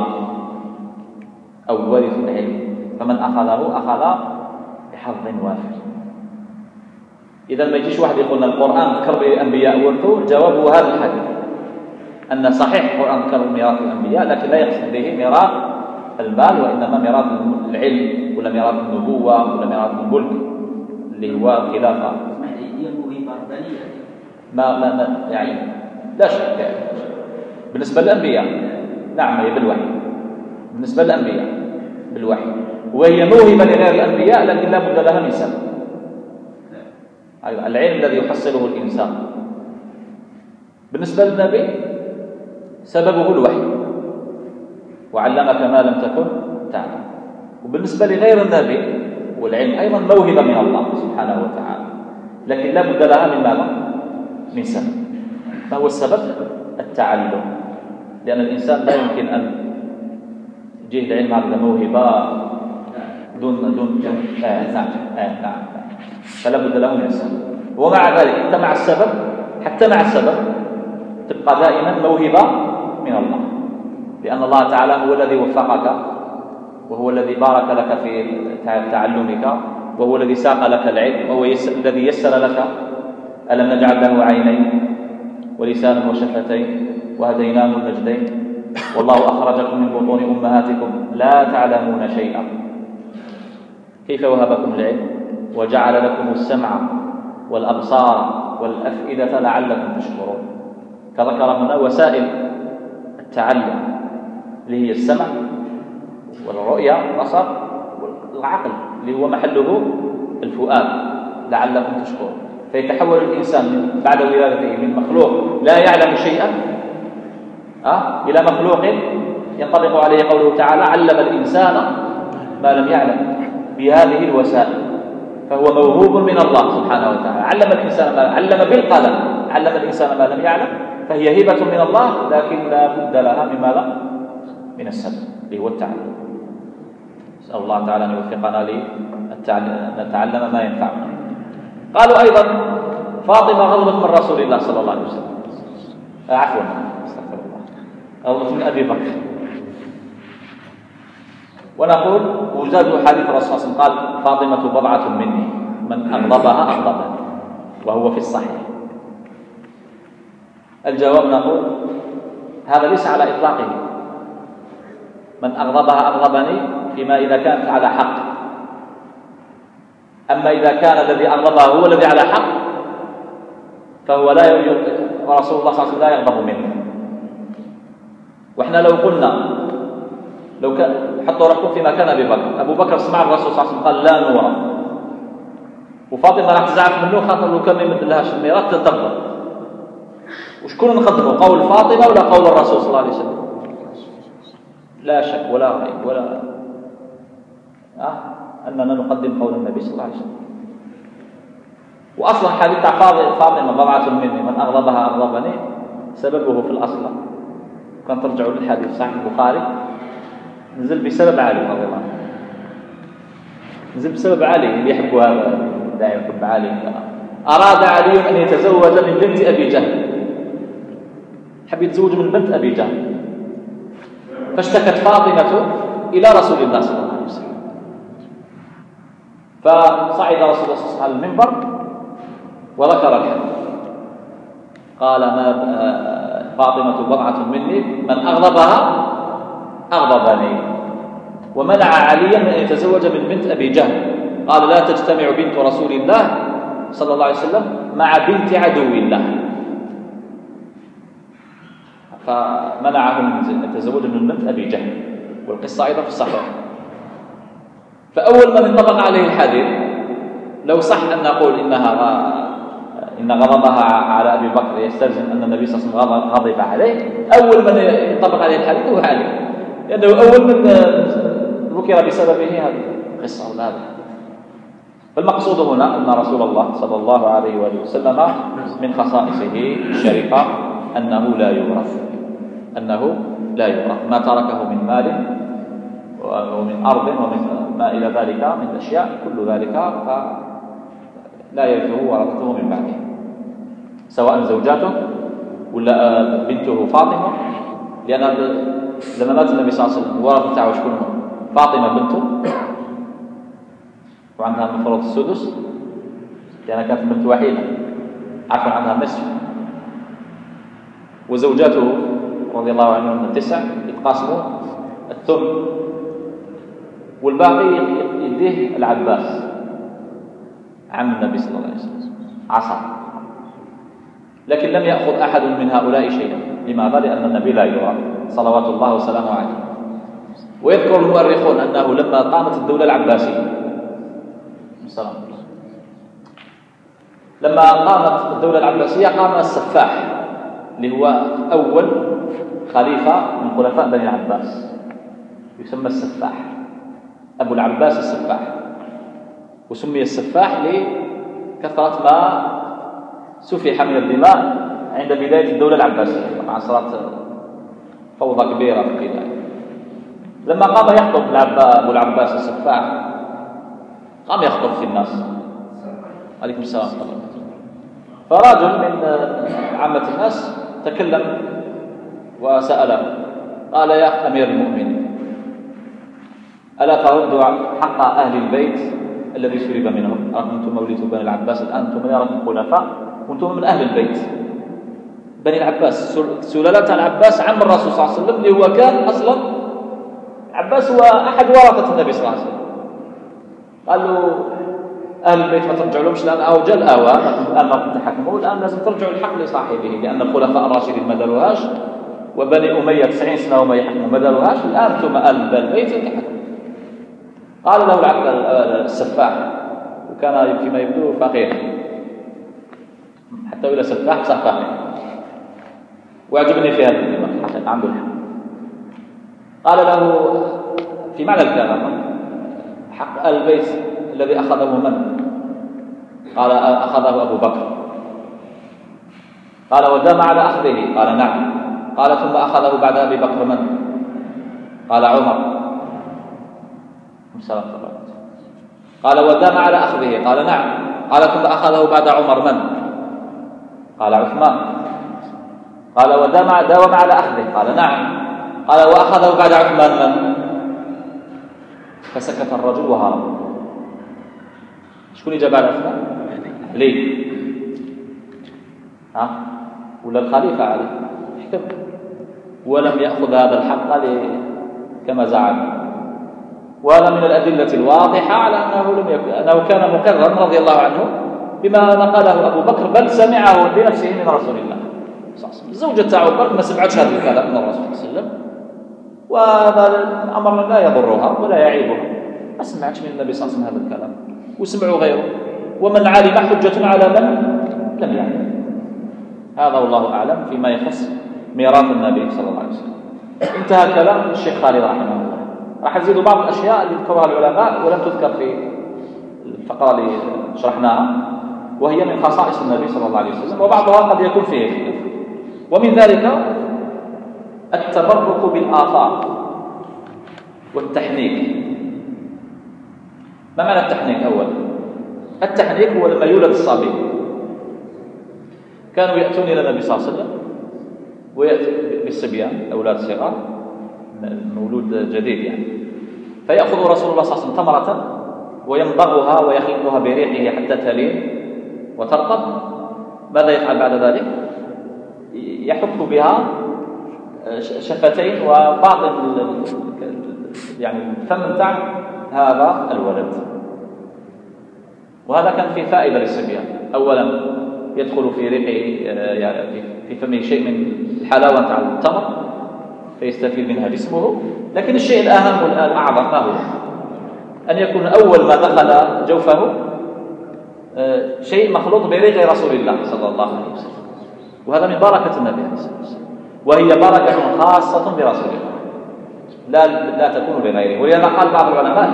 A: أو ورثوا العلم، فمن أخذه أخذ بحظ وافر. إذا ما يجيش واحد يقول القرآن ذكر بالأنبياء ورثوا، الجواب هو هذا الحديث، أن صحيح القرآن ذكر ميراث الأنبياء لكن لا يقصد به ميراث المال، وإنما ميراث العلم ولا ميراث النبوة ولا ميراث الملك اللي هو خلافة. ما يعني لا شك بالنسبة للأنبياء نعم هي بالوحي، بالنسبة للأنبياء بالوحي، وهي موهبة لغير الأنبياء لكن لا بد لها من سبب. العلم الذي يحصله الإنسان بالنسبة للنبي سببه الوحي، وعلمك ما لم تكن تعلم. وبالنسبة لغير النبي والعلم أيضا موهبة من الله سبحانه وتعالى، لكن لا بد لها من ماذا؟ من سبب. ما هو السبب؟ التعلم، لأن الإنسان لا يمكن أن يجيه العلم على موهبة دون نعم فلا بد له من السبب. ومع ذلك أنت مع السبب، حتى مع السبب تبقى دائما موهبة من الله، لأن الله تعالى هو الذي وفقك، وهو الذي بارك لك في تعلمك، وهو الذي ساق لك العلم، وهو الذي يسر لك. ألم نجعل له عينين ولسانا وشفتين وهديناه النجدين والله أخرجكم من بطون أمهاتكم لا تعلمون شيئا. كيف وهبكم العلم وجعل لكم السمع والأبصار والأفئدة لعلكم تشكرون. فذكر هنا وسائل التعلم اللي هي السمع والرؤية والبصر والعقل اللي هو محله الفؤاد لعلكم تشكرون. فيتحول الإنسان بعد ولادته من مخلوق لا يعلم شيئا إلى مخلوق ينطبق عليه قوله تعالى علم الإنسان ما لم يعلم بهذه الوسائل. فهو موهوب من الله سبحانه وتعالى. علم الإنسان ما علم بالقلم، علم الإنسان ما لم يعلم، فهي هبة من الله لكن لا بد لها من ماذا؟ من السبب اللي هو التعلم. نسأل الله تعالى أن يوفقنا لنتعلم ما ينفعنا. قالوا أيضا فاطمة غضبت من رسول الله صلى الله عليه وسلم، عفوا استغفر الله، غضبت من أبي بكر. ونقول وجد حديث الرسول صلى الله عليه وسلم قال فاطمة بضعة مني من أغضبها أغضبني، وهو في الصحيح. الجواب نقول هذا ليس على إطلاقه، من أغضبها أغضبني فيما إذا كانت على حق. أما إذا كان الذي أغضبها هو الذي على حق فهو لا ورسول الله صلى الله عليه وسلم لا يغضب منه. وإحنا لو قلنا لو كان حطوا رأسكم في مكان أبو بكر سمع الرسول صلى الله عليه وسلم قال لا نورا، وفاطمة راح تزعف منه خاطر لو كان يمد لها شميرات تتغضب. وشكون نقدموا قول فاطمة ولا قول الرسول صلى الله عليه وسلم؟ لا شك ولا ريب ولا أننا نقدم قول النبي صلى الله عليه وسلم. وأصلا حديث فاطمة بضعة مني من أغضبها أغضبني سببه في الأصل كان ترجعوا للحديث صحيح البخاري نزل بسبب علي رضي الله عنه، نزل بسبب علي اللي يحبوا هذا داعي يحب علي. أراد علي أن يتزوج من بنت أبي جهل، حب يتزوج من بنت أبي جهل، فاشتكت فاطمة إلى رسول الله صلى الله عليه وسلم، فصعد رسول الله صلى الله عليه وسلم على المنبر وذكر الحديث، قال ما فاطمة بضعة مني، من أغضبها أغضبني، ومنع عليا من أن يتزوج من بنت أبي جهل، قال لا تجتمع بنت رسول الله صلى الله عليه وسلم مع بنت عدو الله، فمنعه من التزوج من بنت أبي جهل، والقصة أيضا في الصحيح. فأول من انطبق عليه الحديث، لو صح أن نقول إن غضبها على أبي بكر يستلزم أن النبي صلى الله عليه وسلم غضب عليه، أول من ينطبق عليه الحديث هو علي، لأنه أول من ذكر بسببه هذه القصة ولا هذا الحديث. فالمقصود هنا أن رسول الله صلى الله عليه وآله وسلم من خصائصه الشريفة أنه لا يورث، ما تركه من مال ومن أرض ومن ما إلى ذلك من الأشياء، كل ذلك لا يرثه ورثته من بعده، سواء زوجاته ولا بنته فاطمة، لأن لما مات النبي صلى الله عليه وسلم ورث تاعه شكون؟ فاطمة بنته، وعندها المفروض السدس لأنها كانت بنت وحيدة، عفوا عنها النصف، وزوجاته رضي الله عنهم من 9 يتقاسموا الثمن، والباقي يديه العباس عم النبي صلى الله عليه وسلم عصا، لكن لم يأخذ أحد من هؤلاء شيئا. لماذا؟ لأن النبي لا يرى صلوات الله وسلامه عليه. ويذكر المؤرخون أنه لما قامت الدولة العباسية، لما قامت الدولة العباسية قام السفاح اللي هو أول خليفة من خلفاء بني العباس، يسمى السفاح، أبو العباس السفاح، وسمي السفاح لكثرة ما سفح من الدماء عند بداية الدولة العباسية. طبعا صارت فوضى كبيرة في البداية. لما قام يخطب أبو العباس السفاح، قام يخطب في الناس، عليكم السلام ورحمة الله، فرجل من عامة الناس تكلم وسأله، قال يا أمير المؤمنين، ألا ترد حق أهل البيت الذي سلب منهم؟ أنتم موليتوا بني العباس، الآن أنتم يا رب الخلفاء وأنتم من أهل البيت بني العباس، سلالة العباس عم الرسول صلى الله عليه وسلم، اللي هو كان أصلا عباس هو أحد ورثة النبي صلى الله عليه وسلم. قال له أهل البيت ما ترجعوا لهمش، الآن أوجه الأوان، الآن ما تحكموا، الآن لازم ترجعوا الحق لصاحبه، لأن الخلفاء الراشدين ما داروهاش، وبني أمية 90 سنة وما يحكموا ما داروهاش، الآن أنتم أهل البيت يتحكموا. قال له السفاح، وكان فيما يبدو فقير، حتى إلى سفاح صح فقير، ويعجبني في هذا الدماغ حتى عنده الحق. قال له في معنى الكلام حق البيت الذي أخذه من؟ قال أخذه أبو بكر. قال ودام على أخذه؟ قال نعم. قال ثم أخذه بعد أبي بكر من؟ قال عمر. قال ودام على أخذه؟ قال نعم. قال ثم أخذه بعد عمر من؟ قال عثمان. قال ودام على أخذه؟ قال نعم. قال وأخذه بعد عثمان من؟ فسكت الرجل وهرب. شكون جاب على عثمان؟ ليه؟ ولا الخليفة عليه حكم، ولم يأخذ هذا الحق كما زعم. وهذا من الأدلة الواضحة على أنه كان مقرا رضي الله عنه بما نقله أبو بكر، بل سمعه بنفسه من رسول الله صلى الله عليه وسلم. زوجة أبو بكر ما سمعتش هذا الكلام من الرسول صلى الله عليه وسلم، وهذا الأمر لا يضرها ولا يعيبها، ما سمعتش من النبي صلى الله عليه وسلم هذا الكلام، وسمعوا غيره، ومن علم حجة على من لم يعلم. هذا والله أعلم فيما يخص ميراث النبي صلى الله عليه وسلم. انتهى كلام الشيخ خالد رحمه الله. راح نزيد بعض الأشياء اللي ذكرها العلماء ولم تذكر في الفقرة اللي شرحناها، وهي من خصائص النبي صلى الله عليه وسلم، وبعضها قد يكون فيه خلاف. ومن ذلك التبرك بالآثار والتحنيك. ما معنى التحنيك؟ أولا التحنيك هو لما يولد الصبي. كانوا يأتون إلى النبي صلى الله عليه وسلم ويأتي بالصبيان أولاد صغار، مولود جديد يعني، فيأخذ رسول الله صلى الله عليه وسلم تمرة ويمضغها ويخلطها بريقه حتى تلين وترطب. ماذا يفعل بعد ذلك؟ يحك بها شفتين وباطن يعني الفم بتاع هذا الولد. وهذا كان فيه فائدة للصبيان. أولا يدخل في ريقه يعني في فمه شيء من الحلاوة على التمر فيستفيد منها جسمه. لكن الشيء الأهم والأعظم ما هو؟ أن يكون أول ما دخل جوفه شيء مخلوط بريق رسول الله صلى الله عليه وسلم، وهذا من بركة النبي عليه الصلاة والسلام، وهي بركة خاصة برسول الله لا تكون بغيره. ولهذا قال بعض العلماء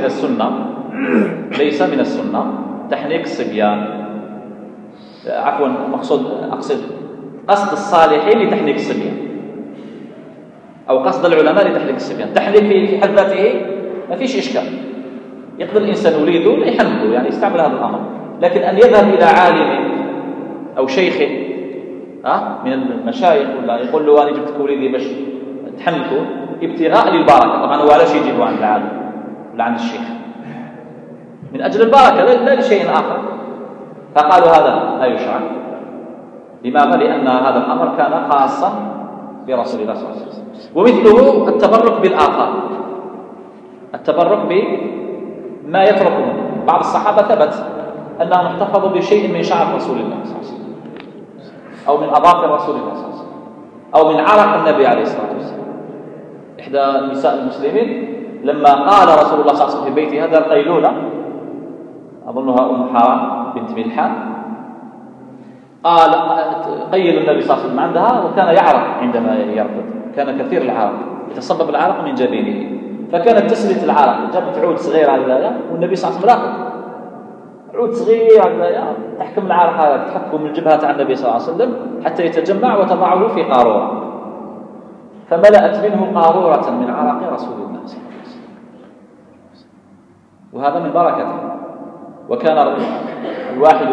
A: ليس من السنة تحنيك الصبيان، عفوا أقصد قصد الصالحين لتحنيك الصبيان أو قصد العلماء لتحنيك الصبيان. تحنيك في حد ذاته ما فيش إشكال، يقدر الإنسان وليده يحنكه يعني يستعمل هذا الأمر. لكن أن يذهب إلى عالم أو شيخ من المشايخ ولا يقول له أنا جبتك وليدي باش تحنكه ابتغاء للبركة، طبعا هو علاش يجيبه عند العالم ولا عند الشيخ؟ من أجل البركة لا لشيء آخر. فقالوا هذا لا يشرع. لماذا؟ لأن هذا الأمر كان خاصا برسول الله صلى الله عليه وسلم. ومثله التبرك بالآخر، التبرك بما يتركه. بعض الصحابة ثبت أنهم احتفظوا بشيء من شعر رسول الله صلى الله عليه وسلم أو من أظافر رسول الله صلى الله عليه وسلم أو من عرق النبي عليه الصلاة والسلام. إحدى نساء المسلمين لما قال رسول الله صلى الله عليه وسلم في بيته هذا القيلولة، أظنها أم حرام بنت ملحان، قال قيل النبي صلى الله عليه وسلم عندها وكان يعرق عندما يرقد، كان كثير العرق يتصبب العرق من جبينه، فكانت تسلت العرق، جابت عود صغير على الآية والنبي صلى الله عليه وسلم راقد، عود صغير على الآية تحكم العرق هذا، تحكم من الجبهة عن النبي صلى الله عليه وسلم حتى يتجمع وتضعه في قارورة، فملأت منه قارورة من عرق رسول الله صلى الله عليه وسلم. وهذا من بركته. وكان الواحد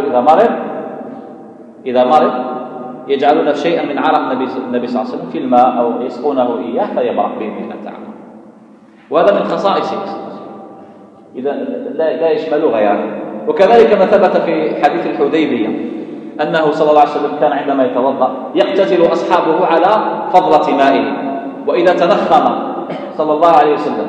A: إذا مرض يجعلون شيئا من عرق النبي صلى الله عليه وسلم في الماء أو يسقونه إياه فيبرق بإذن الله تعالى. وهذا من خصائصه إذا لا يشمل غيره. وكذلك ما ثبت في حديث الحديبية أنه صلى الله عليه وسلم كان عندما يتوضأ يقتتل أصحابه على فضلة مائه، وإذا تنخم صلى الله عليه وسلم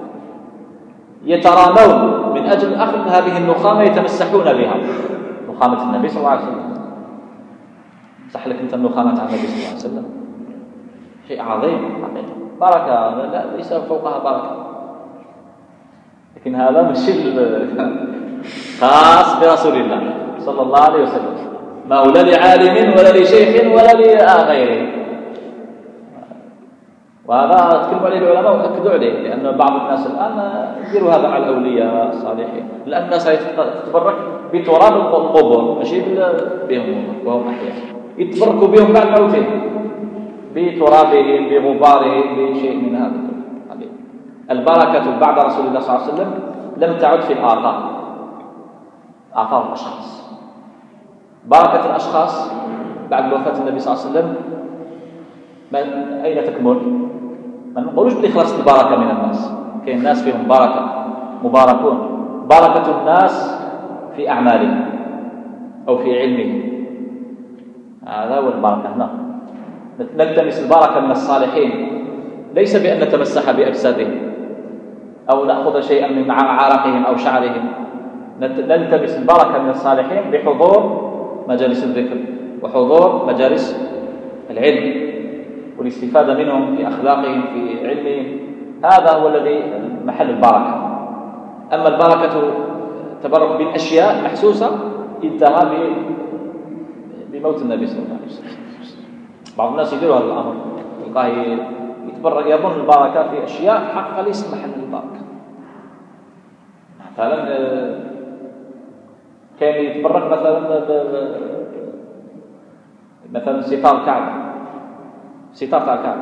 A: يترامون من أجل أخذ هذه النخامة يتمسحون بها، نخامة النبي صلى الله عليه وسلم. صح لك أنت النخامة عن النبي صلى الله عليه وسلم شيء عظيم حقيقة، بركة لا ليس فوقها بركة. لكن هذا مش خاص برسول الله صلى الله عليه وسلم، ما هو لا لعالم ولا لشيخ ولا لغيره. وهذا تكلموا عليه العلماء وأكدوا عليه، لأن بعض الناس الآن يديروا هذا مع الأولياء الصالحين، لأن الناس تتبرك بتراب القبور ماشي بهم وهم أحياء، يتبركوا بهم بعد موتهم بترابهم بغبارهم بشيء من هذا. البركة بعد رسول الله صلى الله عليه وسلم لم تعد في آثار الأشخاص. بركة الأشخاص بعد وفاة النبي صلى الله عليه وسلم أين تكمن؟ ما نقولوش بإخلاص البركة من الناس، كاين الناس فيهم بركة مباركون، بركة الناس في أعمالهم أو في علمهم، هذا هو البركة. هنا نلتمس البركة من الصالحين ليس بأن نتمسح بأجسادهم أو نأخذ شيئا من عرقهم أو شعرهم، نلتمس البركة من الصالحين بحضور مجالس الذكر وحضور مجالس العلم والاستفادة منهم في أخلاقهم في علمهم، هذا هو الذي محل البركة. أما البركة تبرك بالأشياء محسوسة انتهى بموت النبي صلى الله عليه وسلم. بعض الناس يديروا هذا الأمر، تلقاه يتبرك يظن البركة في أشياء حقا ليس محل البركة. مثلا كان يتبرك مثلا ستار الكعبة، ستار تاع الكعبة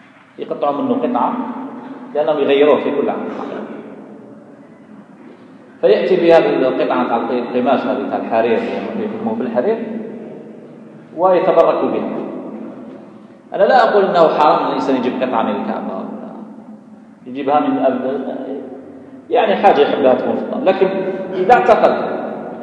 A: يقطعوا منه قطعة لأنهم يغيروه في كل عام، فيأتي بهذه القطعة القماش هذه الحرير يكتمه بالحرير ويتبرك بها. أنا لا أقول أنه حرام أن الإنسان يجيب قطعة من الكعبة، يجيبها من يعني حاجة يحبها تكون في الطعام، لكن إذا اعتقد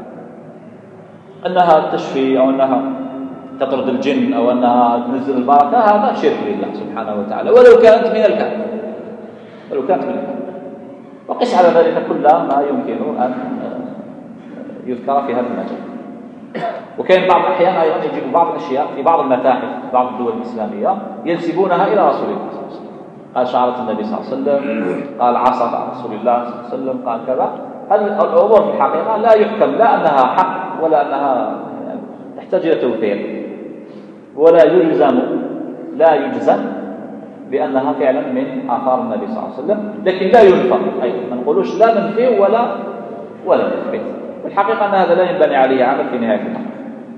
A: أنها تشفي أو أنها تطرد الجن أو أنها تنزل البركة، هذا شرك لله سبحانه وتعالى ولو كانت من الكعبة، ولو كانت من الكعبة. وقس على ذلك كل ما يمكن أن يذكر في هذا المجال. وكان بعض الأحيان أيضا يجيب بعض الأشياء في بعض المتاحف في بعض الدول الإسلامية ينسبونها إلى رسول الله صلى الله عليه وسلم. قال شعرة النبي صلى الله عليه وسلم، قال عصا رسول الله صلى الله عليه وسلم، قال كذا. هذه الأمور في الحقيقة لا يحكم لا أنها حق ولا أنها تحتاج إلى توثيق، ولا يجزم بأنها فعلا من آثار النبي صلى الله عليه وسلم، لكن لا ينفى أيضا، ما نقولوش لا ننفي ولا نثبت. الحقيقة أن هذا لا ينبني عليه عمل في نهاية الأمر.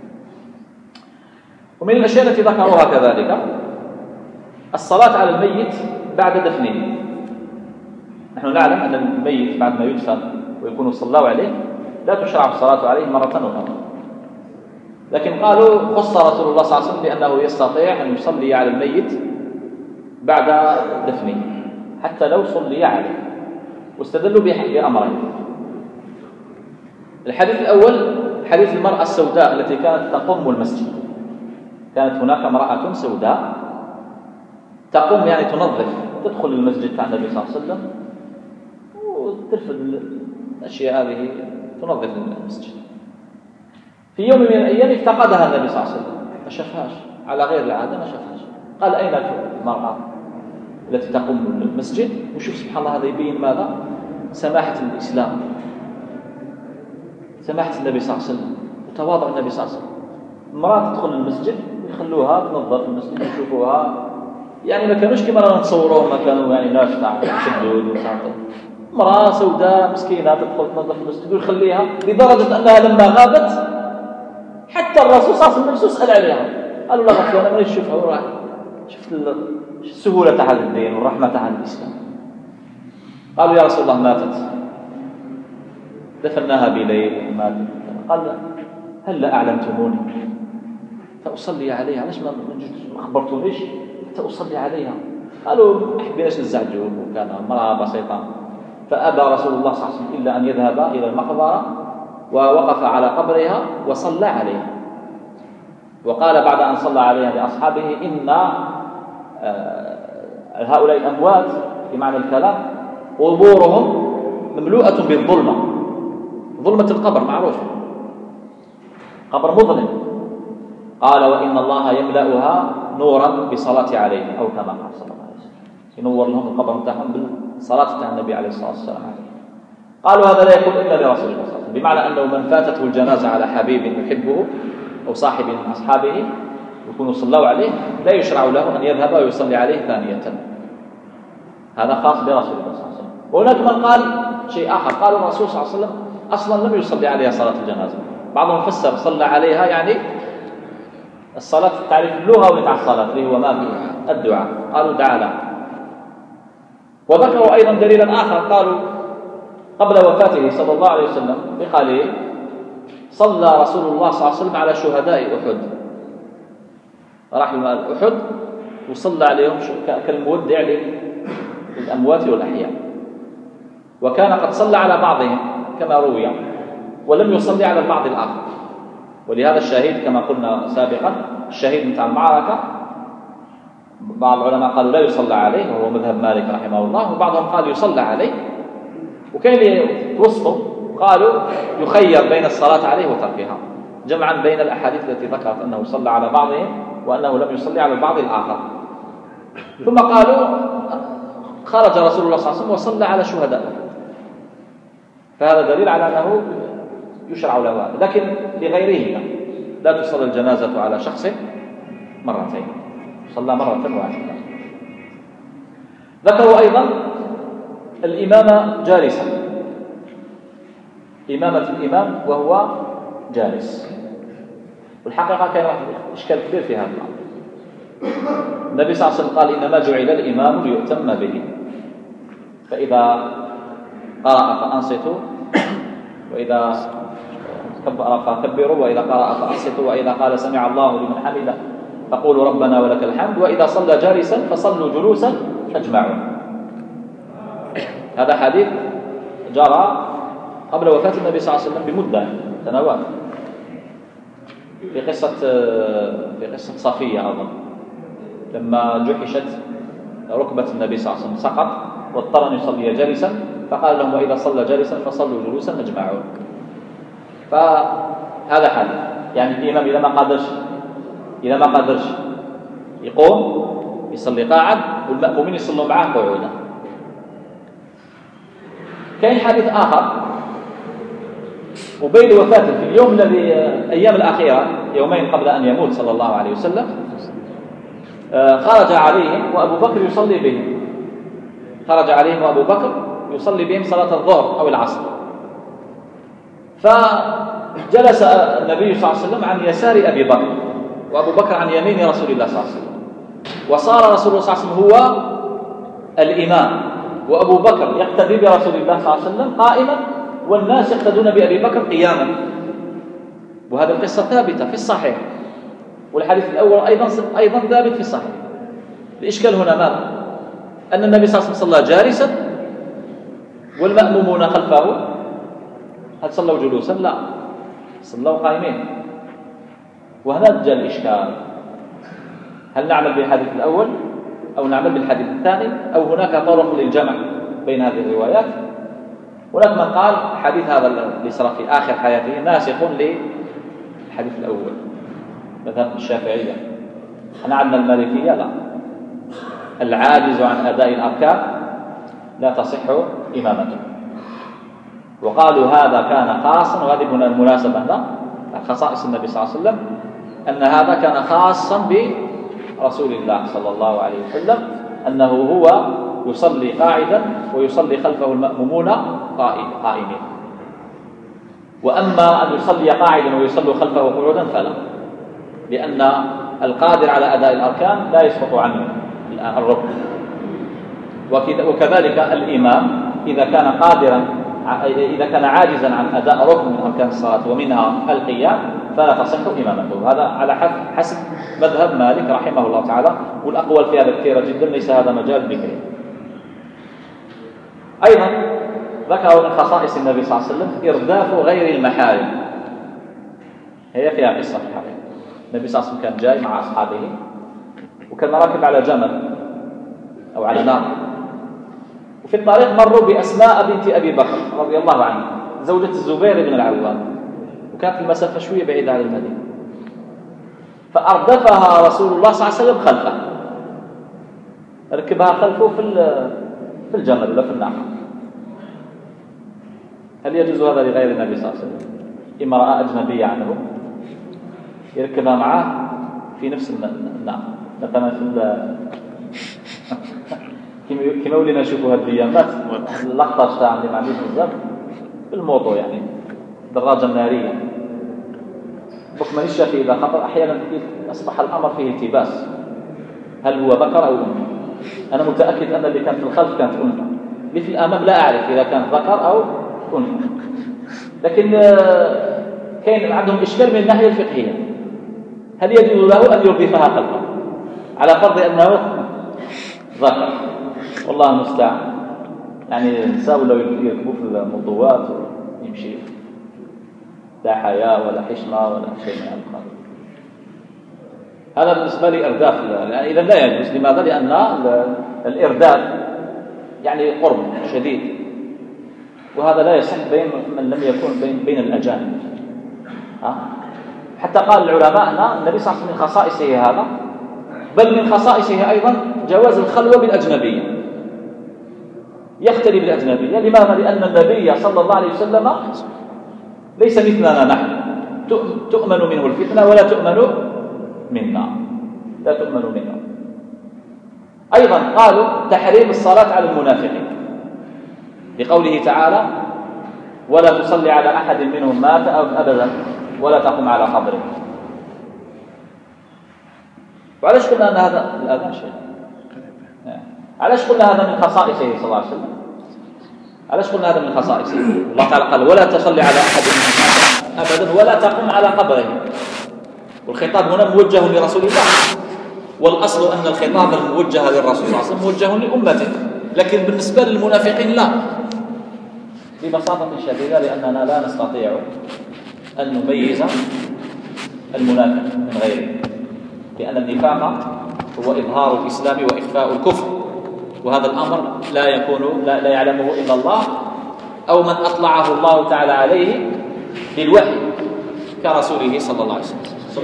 A: ومن الأشياء التي ذكروها كذلك الصلاة على الميت بعد دفنه. نحن نعلم أن الميت بعد ما يدفن ويكون صلوا عليه لا تشرع الصلاة عليه مرة أخرى، لكن قالوا خص رسول الله صلى الله عليه وسلم بأنه يستطيع أن يصلي على الميت بعد دفنه حتى لو صلي عليه، واستدلوا بأمرين. الحديث الأول حديث المرأة السوداء التي كانت تقوم المسجد. كانت هناك امرأة سوداء تقوم يعني تنظف، تدخل المسجد تاع النبي صلى الله عليه وسلم وترفد الأشياء هذه، تنظف المسجد. في يوم من الأيام افتقدها النبي صلى الله عليه وسلم، ما شافهاش على غير العادة، ما شافهاش. قال أين المرأة التي تقوم المسجد؟ وشوف سبحان الله هذا يبين ماذا؟ سماحة الإسلام، سماحة النبي صلى الله عليه وسلم وتواضع النبي صلى الله عليه وسلم. امرأة تدخل المسجد ويخلوها تنظف المسجد ويشوفوها، يعني ما كانوش كما نتصوروهم، ما كانوا يعني ناس تاع شدود وصاطر. امرأة سوداء مسكينة تدخل تنظف المسجد ويخليها، لدرجة أنها لما غابت حتى الرسول صلى الله عليه وسلم سأل عليها، قالوا لا غفلة أنا ما يشوفها وراح. شفت السهولة تاع الدين والرحمة تاع الإسلام. قالوا يا رسول الله ماتت، دفناها بليل ماتت. قال هل لا أعلمتموني فأصلي عليها؟ علاش ما خبرتونيش حتى أصلي عليها؟ قالوا ما حبيناش نزعجوه، وكان امرأة بسيطة. فأبى رسول الله صلى الله عليه وسلم إلا أن يذهب إلى المقبرة ووقف على قبرها وصلى عليها، وقال بعد أن صلى عليها لأصحابه إن هؤلاء الأموات بمعنى الكلام قبورهم مملوءة بالظلمة، ظلمة القبر معروف، قبر مظلم. قال وإن الله يملأها نورا بصلاة عليه، أو كما قال صلى الله عليه وسلم، ينور لهم القبر بتاعهم بالصلاة بتاع النبي عليه الصلاة والسلام عليه. قالوا هذا لا يكون إلا لرسول الله صلى الله عليه وسلم، بمعنى أنه من فاتته الجنازة على حبيب يحبه أو صاحب من أصحابه يكونوا صلوا عليه، لا يشرع له أن يذهب ويصلي عليه ثانية. هذا خاص برسول الله صلى الله عليه وسلم. وهناك من قال شيء آخر، قالوا الرسول صلى الله عليه وسلم أصلا لم يصلي عليها صلاة الجنازة. بعضهم فسر صلى عليها يعني الصلاة، تعرف اللغة ونتاع الصلاة اللي هو ما فيها الدعاء، قالوا دعا لها. وذكروا أيضا دليلا آخر، قالوا قبل وفاته صلى الله عليه وسلم بقليل صلى رسول الله صلى الله عليه وسلم على شهداء أحد، راح أحد وصلى عليهم كالمودع للأموات والأحياء، وكان قد صلى على بعضهم كما روي ولم يصلي على البعض الآخر. ولهذا الشهيد كما قلنا سابقا، الشهيد متاع المعركة بعض العلماء قالوا لا يصلى عليه وهو مذهب مالك رحمه الله، وبعضهم قال يصلى عليه، وكان وصفه قالوا يخير بين الصلاة عليه وتركها، جمعا بين الأحاديث التي ذكرت أنه صلى على بعضهم وأنه لم يصلي على البعض الآخر. ثم قالوا خرج رسول الله صلى الله عليه وسلم وصلى على شهداء، فهذا دليل على أنه يشرع له هذا، لكن لغيره لا تصلى الجنازة على شخص مرتين، صلى مرة واحدة. ذكروا أيضا الإمامة جالسا، إمامة الإمام وهو جالس، والحقيقة كان إشكال كبير في هذا الأمر. النبي صلى الله عليه وسلم قال إنما جعل الإمام ليؤتم به، فإذا قرأ فأنصتوا وإذا كبر فكبروا، وإذا قرأ فأنصتوا، وإذا قال سمع الله لمن حمده فقولوا ربنا ولك الحمد، وإذا صلى جالسا فصلوا جلوسا أجمعون. هذا حديث جرى قبل وفاة النبي صلى الله عليه وسلم بمدة سنوات، في قصة صفية أظن، لما جحشت ركبة النبي صلى الله عليه وسلم سقط واضطر أن يصلي جالسا، فقال لهم وإذا صلى جالسا فصلوا جلوسا أجمعون. فهذا حديث يعني الإمام إذا ما قدرش يقوم يصلي قاعد والمأمومين يصلوا معه قعودا. كاين حديث آخر وبين وفاته في اليوم الذي أيام الأخيرة، يومين قبل أن يموت صلى الله عليه وسلم، خرج عليهم وأبو بكر يصلي بهم، خرج عليهم وأبو بكر يصلي بهم صلاة الظهر أو العصر، فجلس النبي صلى الله عليه وسلم عن يسار أبي بكر وأبو بكر عن يمين رسول الله صلى الله عليه وسلم، وصار رسول الله صلى الله عليه وسلم هو الإمام وأبو بكر يقتدي برسول الله صلى الله عليه وسلم قائما والناس يقتدون بأبي بكر قياما. وهذه القصة ثابتة في الصحيح، والحديث الأول أيضا ثابت في الصحيح. الإشكال هنا ماذا؟ أن النبي صلى الله عليه وسلم صلى جالسا والمأمومون خلفه هل صلوا جلوسا؟ لا، صلوا قائمين. وهنا جاء الإشكال، هل نعمل بالحديث الأول أو نعمل بالحديث الثاني، أو هناك طرق للجمع بين هذه الروايات؟ هناك من قال حديث هذا اللي صار في آخر حياته ناسخ للحديث الأول، مثلا الشافعية. أنا عندنا المالكية لا، العاجز عن أداء الأركان لا تصح إمامته. وقالوا هذا كان خاصا، وهذه هنا المناسبة هنا خصائص النبي صلى الله عليه وسلم، أن هذا كان خاصا برسول الله صلى الله عليه وسلم، أنه هو يصلي قاعدا ويصلي خلفه المأمومون قائمين. وأما أن يصلي قاعدا ويصلي خلفه قعودا فلا، لأن القادر على أداء الأركان لا يسقط عنه الركن. وكذلك الإمام إذا كان عاجزا عن أداء ركن من أركان الصلاة ومنها القيام فلا تصح إمامته. هذا على حسب مذهب مالك رحمه الله تعالى، والأقوال في هذا كثيرة جدا، ليس هذا مجال ذكره. أيضا ذكروا من خصائص النبي صلى الله عليه وسلم إرداف غير المحارم. هي فيها قصة في الحقيقة. النبي صلى الله عليه وسلم كان جاي مع أصحابه وكان راكب على جمل أو على ناقة، وفي الطريق مروا بأسماء بنت أبي بكر رضي الله عنها زوجة الزبير بن العوام، وكانت المسافة شوية بعيدة عن المدينة، فأردفها رسول الله صلى الله عليه وسلم خلفه، ركبها خلفه في الجمل ولا في الناقة. هل يجوز هذا لغير النبي صلى الله عليه وسلم؟ امرأة أجنبية عنه يركبها معه في نفس الناقة، مثلا كما ولينا نشوفوا هذه الايامات اللقطه شتاع اللي ما عنديش بزاف بالموطو، يعني دراجه ناريه بكم الشافي اذا خطر احيانا اصبح الامر فيه التباس، هل هو ذكر او انثى؟ انا متاكد ان اللي كانت في الخلف كانت انثى، اللي في الامام لا اعرف اذا كانت ذكر او انثى. لكن كاين عندهم اشكال من الناحيه الفقهيه، هل يجوز له ان يردفها خلفه على فرض انه ذكر؟ والله المستعان. يعني النساء لو يركبوا في الموضوعات ويمشي لا حياء ولا حشمة ولا شيء من هذا القبيل. هذا بالنسبة لي إرداف، يعني إذا لا يجوز. لماذا؟ لأن الإرداف يعني قرب شديد، وهذا لا يصح بين من لم يكن بين الأجانب. حتى قال العلماء أن النبي صلى الله عليه وسلم من خصائصه هذا، بل من خصائصه أيضا جواز الخلوة بالأجنبية، يختلي بالأجنبية. لماذا؟ لأن النبي صلى الله عليه وسلم ليس مثلنا نحن، تؤمن منه الفتنة ولا تؤمن منا، لا تؤمن منا. أيضا قالوا تحريم الصلاة على المنافقين بقوله تعالى ولا تصلي على أحد منهم مات أو أبدا ولا تقم على قبره. وعلاش قلنا أن هذا الأذان شيء؟ علاش قلنا هذا من خصائصه صلى الله عليه وسلم؟ علاش قلنا هذا من خصائصه؟ الله تعالى قال ولا تصلي على أحد منهم أبدا ولا تقم على قبره. والخطاب هنا موجه لرسول الله، والأصل أن الخطاب الموجه للرسول صلى الله عليه وسلم موجه لأمته، لكن بالنسبة للمنافقين لا، ببساطة شديدة، لأننا لا نستطيع أن نميز المنافق من غيره، لأن النفاق هو إظهار الإسلام وإخفاء الكفر، وهذا الأمر لا يعلمه إلا الله أو من أطلعه الله تعالى عليه بالوحي كرسوله صلى الله عليه وسلم.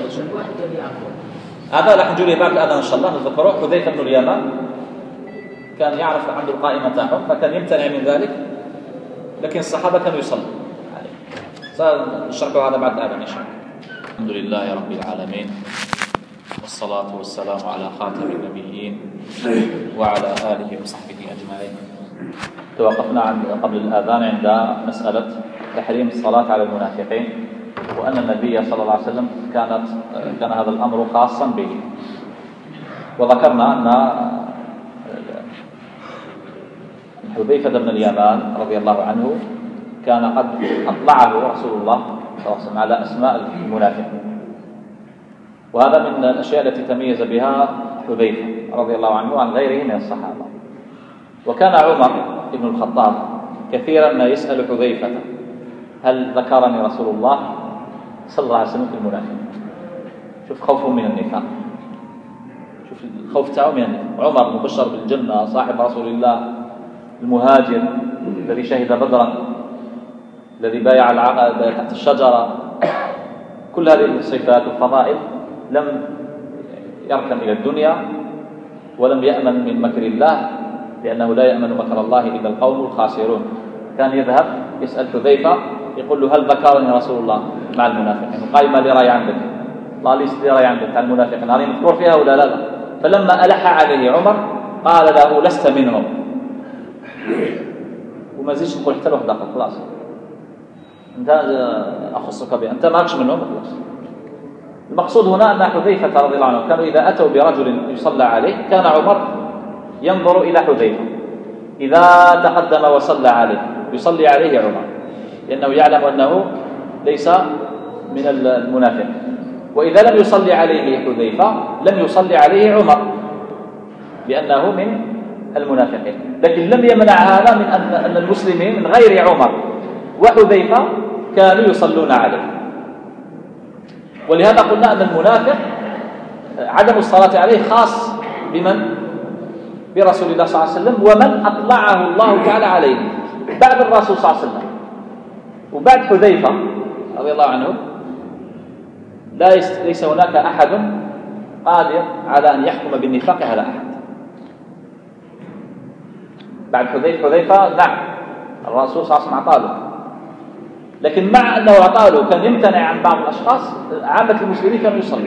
A: هذا راح نجي له بعد الأذان إن شاء الله نذكره. حذيفة بن اليمان كان يعرف عنده القائمة تاعهم فكان يمتنع من ذلك، لكن الصحابة كانوا يصلوا عليه. سنشرح هذا بعد الأذان إن شاء الله. الحمد لله رب العالمين، والصلاة والسلام على خاتم النبيين وعلى آله وصحبه أجمعين. توقفنا قبل الآذان عند مسألة تحريم الصلاة على المنافقين، وأن النبي صلى الله عليه وسلم كان هذا الأمر خاصا به. وذكرنا أن حذيفة بن اليمان رضي الله عنه كان قد أطلعه رسول الله صلى الله عليه وسلم على أسماء المنافقين، وهذا من الأشياء التي تميز بها حذيفة رضي الله عنه عن غيره من الصحابة. وكان عمر بن الخطاب كثيرا ما يسأل حذيفة هل ذكرني رسول الله صلى الله عليه وسلم في المنافقين. شوف خوفه من النفاق، شوف الخوف تاعه من النفاق. عمر مبشر بالجنة، صاحب رسول الله، المهاجر الذي شهد بدرا، الذي بايع العقبة تحت الشجرة، كل هذه الصفات والفضائل، لم يركن إلى الدنيا ولم يأمن من مكر الله، لأنه لا يأمن مكر الله إلا القوم الخاسرون. كان يذهب يسأل حذيفة يقول له هل ذكرني رسول الله مع المنافقين؟ قائمة لي رأي عندك، الله ليس لي رأي عندك عن المنافقين، هل مذكور فيها ولا لا؟ فلما ألح عليه عمر قال له لست منهم، وما زيدش نقول حتى لواحد آخر، خلاص أنت أخصك به، أنت ماكش منهم خلاص. المقصود هنا أن حذيفة رضي الله عنه كانوا إذا أتوا برجل يصلى عليه كان عمر ينظر إلى حذيفة، إذا تقدم وصلى عليه يصلي عليه عمر، لأنه يعلم أنه ليس من المنافق. وإذا لم يصلي عليه حذيفة لم يصلي عليه عمر، لأنه من المنافقين. لكن لم يمنع هذا من أن المسلمين من غير عمر وحذيفة كانوا يصلون عليه. ولهذا قلنا أن المنافق عدم الصلاة عليه خاص بمن؟ برسول الله صلى الله عليه وسلم، ومن أطلعه الله تعالى عليه بعد الرسول صلى الله عليه وسلم وبعد حذيفة رضي الله عنه. ليس هناك أحد قادر على أن يحكم بالنفاق على أحد بعد حذيفة. نعم الرسول صلى الله عليه وسلم أعطاه، لكن مع أنه أعطاه كان يمتنع عن بعض الأشخاص. عامة المسلمين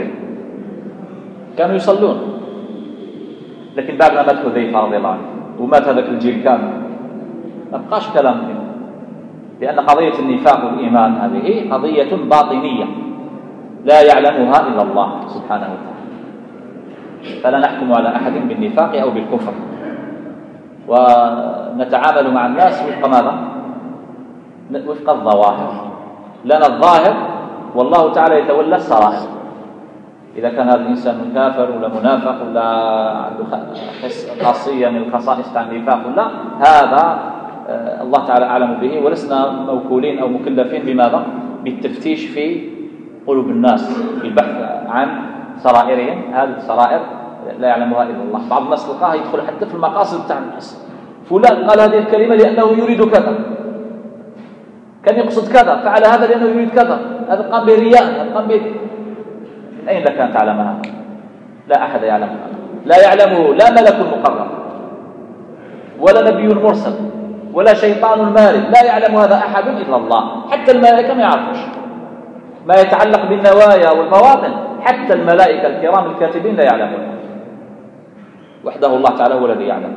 A: كانوا يصلون، لكن بعد ما مات حذيفة رضي الله عنه ومات هذاك الجيل كامل ما بقاش كلام فيه، لأن قضية النفاق والإيمان هذه قضية باطنية لا يعلمها إلا الله سبحانه وتعالى، فلا نحكم على أحد بالنفاق أو بالكفر، ونتعامل مع الناس وفق ماذا؟ وفق الظواهر. لنا الظاهر والله تعالى يتولى السرائر. إذا كان هذا الإنسان كافر ولا منافق ولا عنده خاصية من الخصائص عن النفاق ولا، هذا الله تعالى أعلم به، ولسنا موكولين أو مكلفين بماذا؟ بالتفتيش في قلوب الناس، في البحث عن سرائرهم. هذه السرائر لا يعلمها إلا الله. بعض الناس تلقاه يدخل حتى في المقاصد بتاع الناس، فلان قال هذه الكلمة لأنه يريد كذا، كان يقصد كذا، فعل هذا لأنه يريد كذا، هذا قام برياء، هذا قام من أين لك أن تعلم هذا؟ لا أحد يعلم هذا، لا يعلمه لا ملك مقرب ولا نبي مرسل ولا شيطان مارد، لا يعلم هذا أحد إلا الله. حتى الملائكة ما يعرفوش ما يتعلق بالنوايا والبواطن، حتى الملائكة الكرام الكاتبين لا يعلمون، وحده الله تعالى هو الذي يعلم.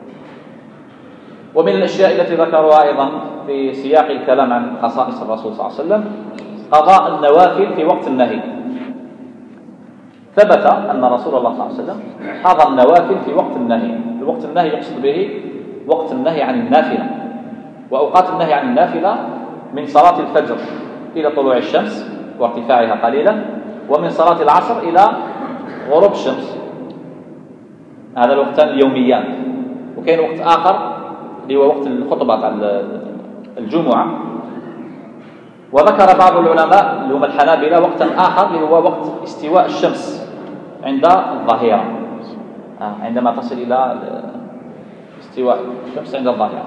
A: ومن الأشياء التي ذكرها أيضا في سياق الكلام عن خصائص الرسول صلى الله عليه وسلم قضاء النوافل في وقت النهي. ثبت أن رسول الله صلى الله عليه وسلم قضى النوافل في وقت النهي. في وقت النهي يقصد به وقت النهي عن النافلة، وأوقات النهي عن النافلة من صلاة الفجر إلى طلوع الشمس وارتفاعها قليلا، ومن صلاة العصر إلى غروب الشمس، هذا الوقتان اليوميان. وكاين وقت آخر اللي هو وقت الخطبة تاع الجمعة. وذكر بعض العلماء اللي هم الحنابلة وقتا آخر اللي هو وقت استواء الشمس عند الظهيرة، عندما تصل إلى استواء الشمس عند الظهيرة.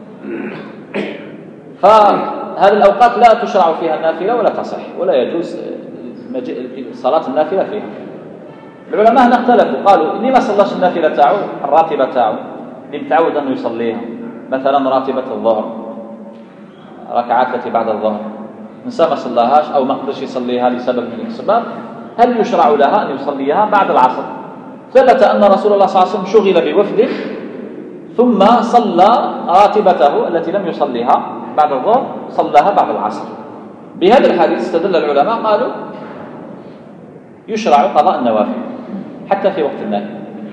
A: فهذه الأوقات لا تشرع فيها النافلة ولا تصح ولا يجوز صلاة النافلة فيها. العلماء هنا اختلفوا، قالوا اللي ما صلاش النافلة تاعو الراتبة تاعو اللي متعود أنه يصليها، مثلا راتبة الظهر، ركعات التي بعد الظهر، نسى ما صلاهاش أو ما قدرش يصليها لسبب من الأسباب، هل يشرع لها أن يصليها بعد العصر؟ ثبت أن رسول الله صلى الله عليه وسلم شغل بوفده ثم صلى راتبته التي لم يصليها بعد الظهر، صلاها بعد العصر. بهذا الحديث استدل العلماء قالوا يشرع قضاء النوافل حتى في وقت النهي.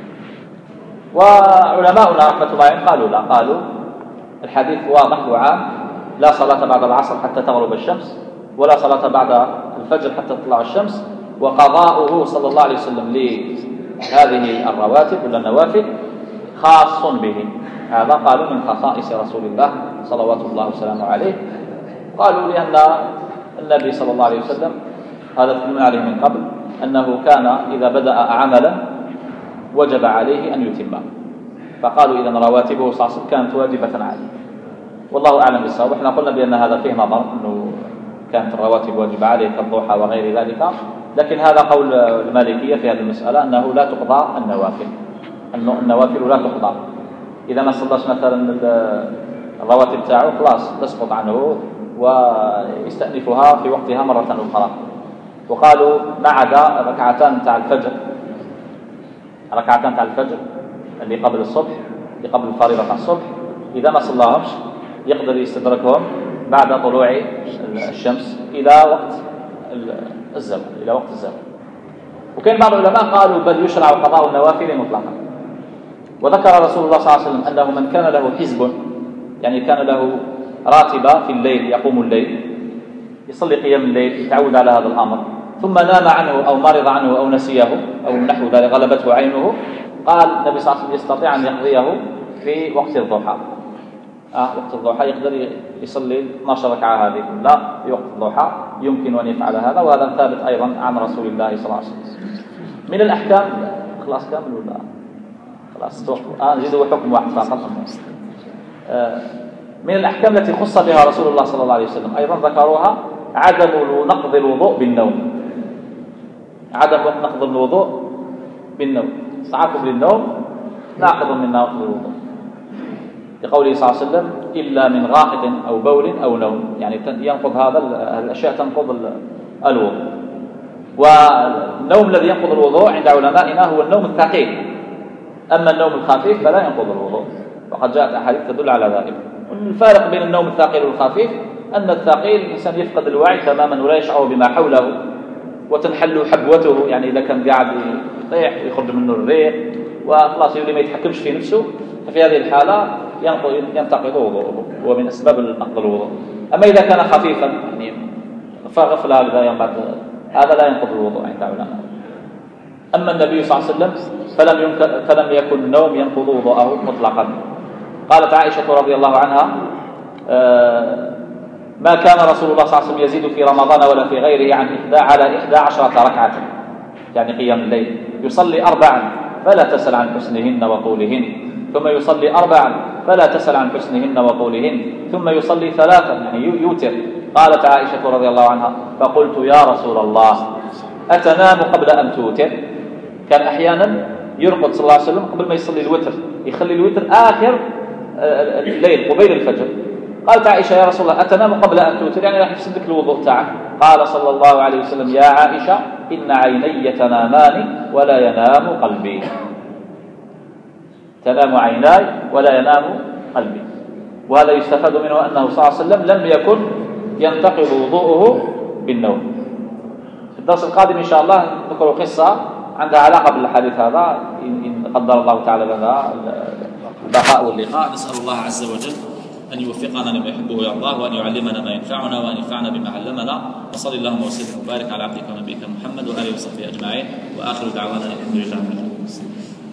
A: وعلماؤنا رحمة الله عليهم قالوا لا، قالوا الحديث واضح وعام، لا صلاة بعد العصر حتى تغرب الشمس، ولا صلاة بعد الفجر حتى تطلع الشمس، وقضاؤه صلى الله عليه وسلم لهذه الرواتب ولا النوافل خاص به. هذا قالوا من خصائص رسول الله صلوات الله وسلامه عليه. قالوا لأن النبي صلى الله عليه وسلم، هذا تكلمنا عليه من قبل، أنه كان إذا بدأ عملا وجب عليه أن يتمه، فقالوا إذن رواتبه صلى الله عليه وسلم كانت واجبة عليه. والله أعلم بالصواب. احنا قلنا بأن هذا فيه نظر، أنه كانت الرواتب واجبة عليه كالضحى وغير ذلك، لكن هذا قول المالكية في هذه المسألة، أنه لا تقضى النوافل، النوافل لا تقضى. إذا ما صلاش مثلا الرواتب تاعه خلاص تسقط عنه ويستأنفها في وقتها مرة أخرى. وقالوا ما عدا ركعتان تاع الفجر، ركعتان تاع الفجر اللي قبل الصبح، اللي قبل الفريضة تاع الصبح، إذا ما صلاهمش يقدر يستدركهم بعد طلوع الشمس إلى وقت الزوال، إلى وقت الزوال. وكان بعض العلماء قالوا بل يشرع قضاء النوافل مطلقا. وذكر رسول الله صلى الله عليه وسلم أنه من كان له حزب، يعني كان له راتبة في الليل يقوم الليل يصلي قيام الليل، يتعود على هذا الأمر، ثم نام عنه أو مرض عنه أو نسيه أو نحو ذلك غلبته عينه، قال النبي صلى الله عليه وسلم يستطيع أن يقضيه في وقت الضحى. وقت الضحى يقدر يصلي 12 ركعة هذه كلها في وقت الضحى، يمكن أن يفعل هذا، وهذا ثابت أيضا عن رسول الله صلى الله عليه وسلم. من الأحكام خلاص كامل ولا خلاص نزيدوا حكم واحد فقط. من الأحكام التي خص بها رسول الله صلى الله عليه وسلم أيضا ذكروها عدم نقض الوضوء بالنوم، عدم نقض الوضوء بالنوم، تعاقب للنوم ناقض من نواقض الوضوء، لقوله صلى الله عليه وسلم إلا من غائط أو بول أو نوم، يعني ينقض هذا الأشياء تنقض الوضوء. والنوم الذي ينقض الوضوء عند علمائنا هو النوم الثقيل، أما النوم الخفيف فلا ينقض الوضوء، وقد جاءت أحاديث تدل على ذلك. الفارق بين النوم الثقيل والخفيف أن الثقيل الإنسان يفقد الوعي تماما ولا يشعر بما حوله وتنحل حبوته، يعني إذا كان قاعد يطيح ويخرج منه الريح وخلاص يولي ما يتحكمش في نفسه، ففي هذه الحالة ينتقض وضوءه، هو من أسباب نقض الوضوء. أما إذا كان خفيفا يعني فغفلة يوم بعد هذا لا ينقض الوضوء عند علماء. أما النبي صلى الله عليه وسلم فلم يكن النوم ينقض وضوءه مطلقا. قالت عائشة رضي الله عنها ما كان رسول الله صلى الله عليه وسلم يزيد في رمضان ولا في غيره على 11 ركعة، يعني قيام الليل، يصلي 4 فلا تسأل عن حسنهن وطولهن، ثم يصلي 4 فلا تسأل عن حسنهن وطولهن، ثم يصلي 3 يعني يوتر. قالت عائشة رضي الله عنها فقلت يا رسول الله أتنام قبل أن توتر؟ كان أحيانا يرقد صلى الله عليه وسلم قبل ما يصلي الوتر، يخلي الوتر آخر الليل قبيل الفجر. قالت عائشة يا رسول الله أتنام قبل أن توتر؟ يعني راح يفسدك الوضوء تاعك. قال صلى الله عليه وسلم يا عائشة إن عيني تنامان ولا ينام قلبي، تنام عيناي ولا ينام قلبي. وهذا يستفاد منه أنه صلى الله عليه وسلم لم يكن ينتقض وضوءه بالنوم. في الدرس القادم إن شاء الله نذكر قصة عندها علاقة بالحديث هذا إن قدر الله تعالى لنا البقاء واللقاء. نسأل الله عز وجل أن يوفقنا لما يحبه ويرضاه، وأن يعلمنا ما ينفعنا، وأن ينفعنا بما علمنا. وصلى اللهم وسلم وبارك على عبدك ونبيك محمد وآله وصحبه أجمعين، وآخر دعوانا الحمد لله رب العالمين.